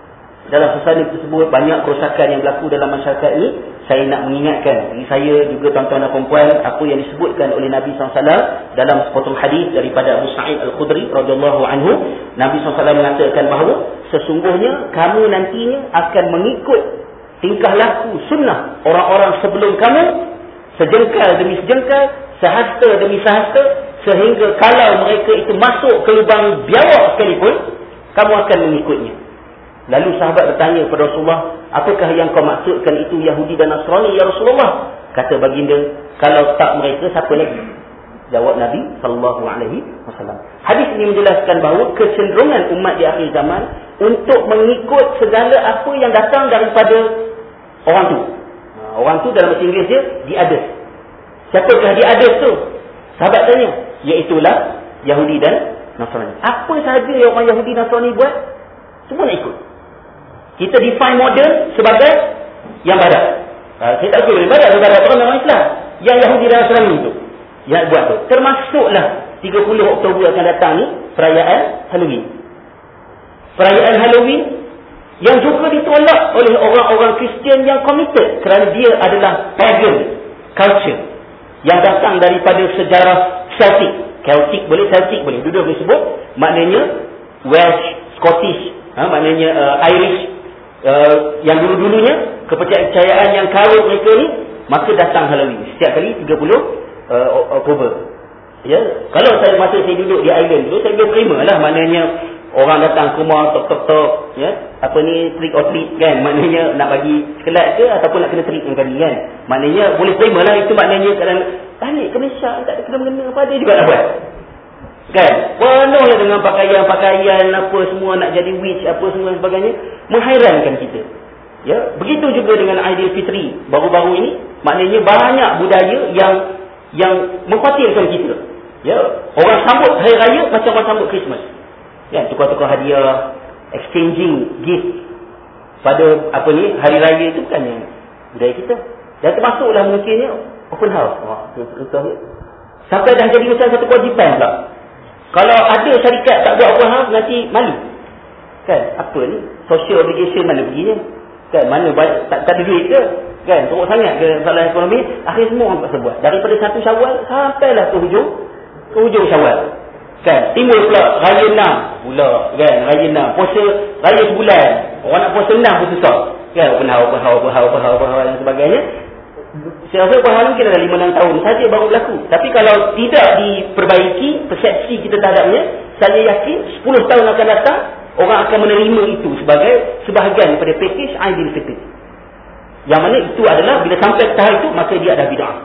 Speaker 1: dalam pesanan tersebut banyak kerosakan yang berlaku dalam masyarakat ini. Saya nak mengingatkan diri saya juga, tuan-tuan dan puan-puan, apa yang disebutkan oleh Nabi sallallahu alaihi wasallam dalam sepotong hadis daripada Abu Sa'id Al-Khudri radhiyallahu anhu. Nabi sallallahu alaihi wasallam mengatakan bahawa sesungguhnya kamu nantinya akan mengikut tingkah laku sunnah orang-orang sebelum kamu, sejengkal demi sejengkal, sehasta demi sehasta, sehingga kalau mereka itu masuk ke lubang biawak sekalipun, kamu akan mengikutnya. Lalu sahabat bertanya kepada Rasulullah, apakah yang kau maksudkan itu Yahudi dan Nasrani ya Rasulullah? Kata baginda, kalau tak mereka, siapa lagi? Jawab Nabi sallallahu alaihi wasallam. Hadis ini menjelaskan bahawa kecenderungan umat di akhir zaman untuk mengikut segala apa yang datang daripada orang tu. Orang tu dalam bahasa Inggeris dia the others. Siapakah the others tu? Sahabat tanya, iaitulah Yahudi dan Nasrani. Apa sahaja yang orang Yahudi dan Nasrani buat, semua nak ikut. Kita define modern sebagai yang barat. Ha, saya tak boleh barat, barat orang orang Islam. Yang Yahudi dan Nasrani itu yang buat tu. Termasuklah tiga puluh Oktober akan datang ni, perayaan Halloween. Perayaan Halloween yang juga ditolak oleh orang-orang Kristian yang committed kerana dia adalah pagan culture yang datang daripada sejarah Celtic. Celtic boleh, Celtic boleh, dua-dua boleh sebut. Maknanya Welsh, Scottish, ha, maknanya uh, Irish, uh, yang dulu-dulunya kepercayaan yang karut mereka ni, maka datang Halloween setiap kali tiga puluh Oktober. Ya, kalau saya masa saya duduk di island dulu, saya boleh terima lah, maknanya orang datang ke rumah tok-tok-tok, ya, apa ni, trick or treat kan, maknanya nak bagi sekelat ke ataupun nak kena treat yang kali kan, maknanya boleh terima lah. Itu maknanya kadang balik ke Malaysia tak ada kena-mengena apa dia juga nak buat kan, penuh lah dengan pakaian-pakaian apa semua, nak jadi witch apa semua dan sebagainya, menghairankan kita. Ya, begitu juga dengan Aidilfitri baru-baru ini, maknanya banyak budaya yang yang mengkhawatirkan kita. Ya, orang sambut hari raya macam orang sambut Christmas. Ya, tukar-tukar hadiah, exchanging gift pada apa ni, hari raya itu bukannya budaya kita. Dan termasuklah mungkinnya open house. Wah, betul-betul. Sampai dah jadi macam satu kewajipan pula. Kalau ada syarikat tak buat open house, nanti malu. Kan, apa ni? Social obligation mana perginya? Kan, mana banyak, tak, tak ada duit ke? Kan, teruk sangat ke masalah ekonomi, akhir semua orang tak buat. Daripada satu Syawal sampailah ke hujung, ke hujung Syawal. Kan, timbul pula raya enam pula, kan, raya enam, puasa raya sebulan. Orang nak puasa enam pun susah. Kan, open house, open house, open house, open house, open house dan sebagainya. Saya rasa open house mungkin ada lima enam tahun saja baru berlaku. Tapi kalau tidak diperbaiki persepsi kita terhadapnya, saya yakin sepuluh tahun akan datang, orang akan menerima itu sebagai sebahagian daripada package Aidilfitri. Yang mana itu adalah bila sampai ke tahap itu, maka dia adalah bid'ah.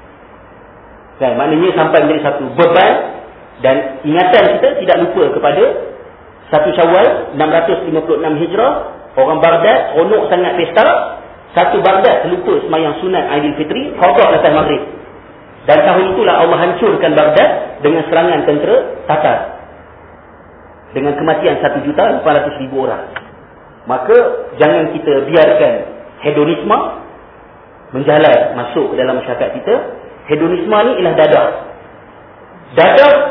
Speaker 1: Kan, maknanya sampai menjadi satu beban, dan ingatan kita tidak lupa kepada satu Syawal enam ratus lima puluh enam Hijrah, orang Baghdad seronok sangat pesta. Satu Baghdad terlupa sembahyang sunat Aidilfitri, qada lepas maghrib. Dan tahun itulah Allah hancurkan Baghdad dengan serangan tentera Tatar, dengan kematian satu juta lapan ratus ribu orang. Maka jangan kita biarkan hedonisme menjalar masuk ke dalam masyarakat kita. Hedonisme ni ialah dadah. Dadah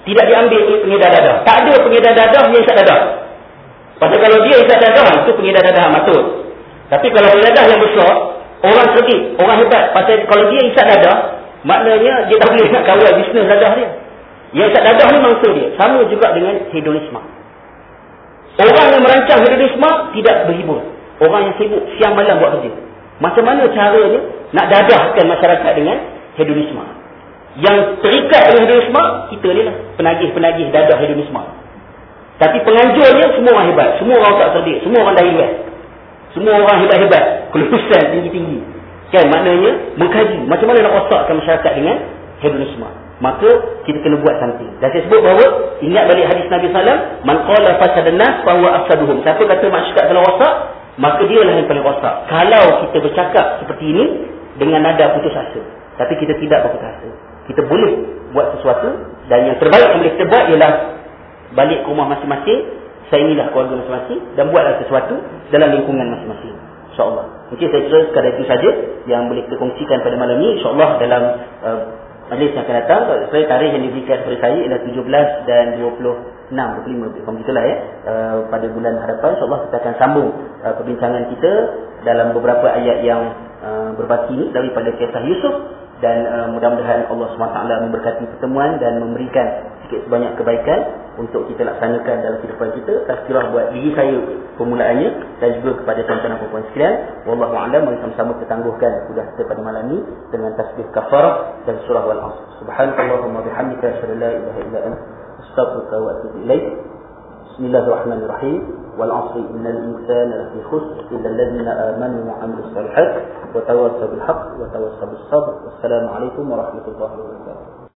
Speaker 1: tidak diambil pengedar dadah. Tak ada pengedar dadah yang isap dadah. Pasal kalau dia isap dadah, itu pengedar dadah maksud. Tapi kalau pengedar dadah yang besar, orang cerdik, orang hebat. Pasal kalau dia isap dadah, maknanya dia tak boleh nak kawal bisnes dadah dia. Yang isap dadah ni mangsa dia. Sama juga dengan hedonisme. Orang yang merancang hedonisme tidak berhibur. Orang yang sibuk siang malam buat kerja. Macam mana caranya nak dadahkan masyarakat dengan hedonisme? Yang terikat dengan hedonisme, kita ni lah. Penagih-penagih dadah hedonisme. Tapi penganjurnya semua orang hebat. Semua orang tak cerdik. Semua orang dah hebat. Semua orang hebat-hebat. Kelulusan tinggi-tinggi. Kan maknanya mengkaji macam mana nak rosakkan masyarakat dengan hedonisme. Maka kita kena buat something. Dan saya sebut bahawa, ingat balik hadis Nabi sallallahu alaihi wasallam, man qala fasadan nas fa huwa afsaduhum. Siapa kata masyarakat telah rosak, maka dia lah yang paling rosak. Kalau kita bercakap seperti ini dengan nada putus asa, tapi kita tidak berputus asa, kita boleh buat sesuatu. Dan yang terbaik yang boleh kita buat ialah balik ke rumah masing-masing, sayangilah keluarga masing-masing, dan buatlah sesuatu dalam lingkungan masing-masing, insyaAllah. Mungkin saya kira sekadar itu saja yang boleh kita kongsikan pada malam ini. InsyaAllah dalam uh, majlis yang akan datang, saya tarikh yang diberikan kepada saya ialah tujuh belas dan dua puluh enam, dua puluh lima, macam itulah ya, uh, pada bulan hadapan. InsyaAllah kita akan sambung uh, perbincangan kita dalam beberapa ayat yang uh, berbaki ini daripada kisah Yusuf. Dan uh, mudah-mudahan Allah subhanahu wa taala memberkati pertemuan dan memberikan sikit sebanyak kebaikan untuk kita laksanakan dalam kehidupan kita. Tazkirah buat diri saya permulaannya, dan juga kepada tuan-tuan dan puan-puan sekalian. Wallahu a'lam. Mari sama-sama kita tangguhkan kuliah kita pada malam ini dengan tasbih kafarah dan surah Wal-Asr. Subhanakallahumma bihamdika asyhadu an la ilaha illa anta astaghfiruka wa atubu ilaik. Bismillahirrahmanirrahim. Wal-'asri innal insana lafi khusr illa alladhina amanu wa 'amilus shalihat wa tawassaw bil haqq wa tawassaw bis sabr. Wassalamu alaikum warahmatullahi wabarakatuh.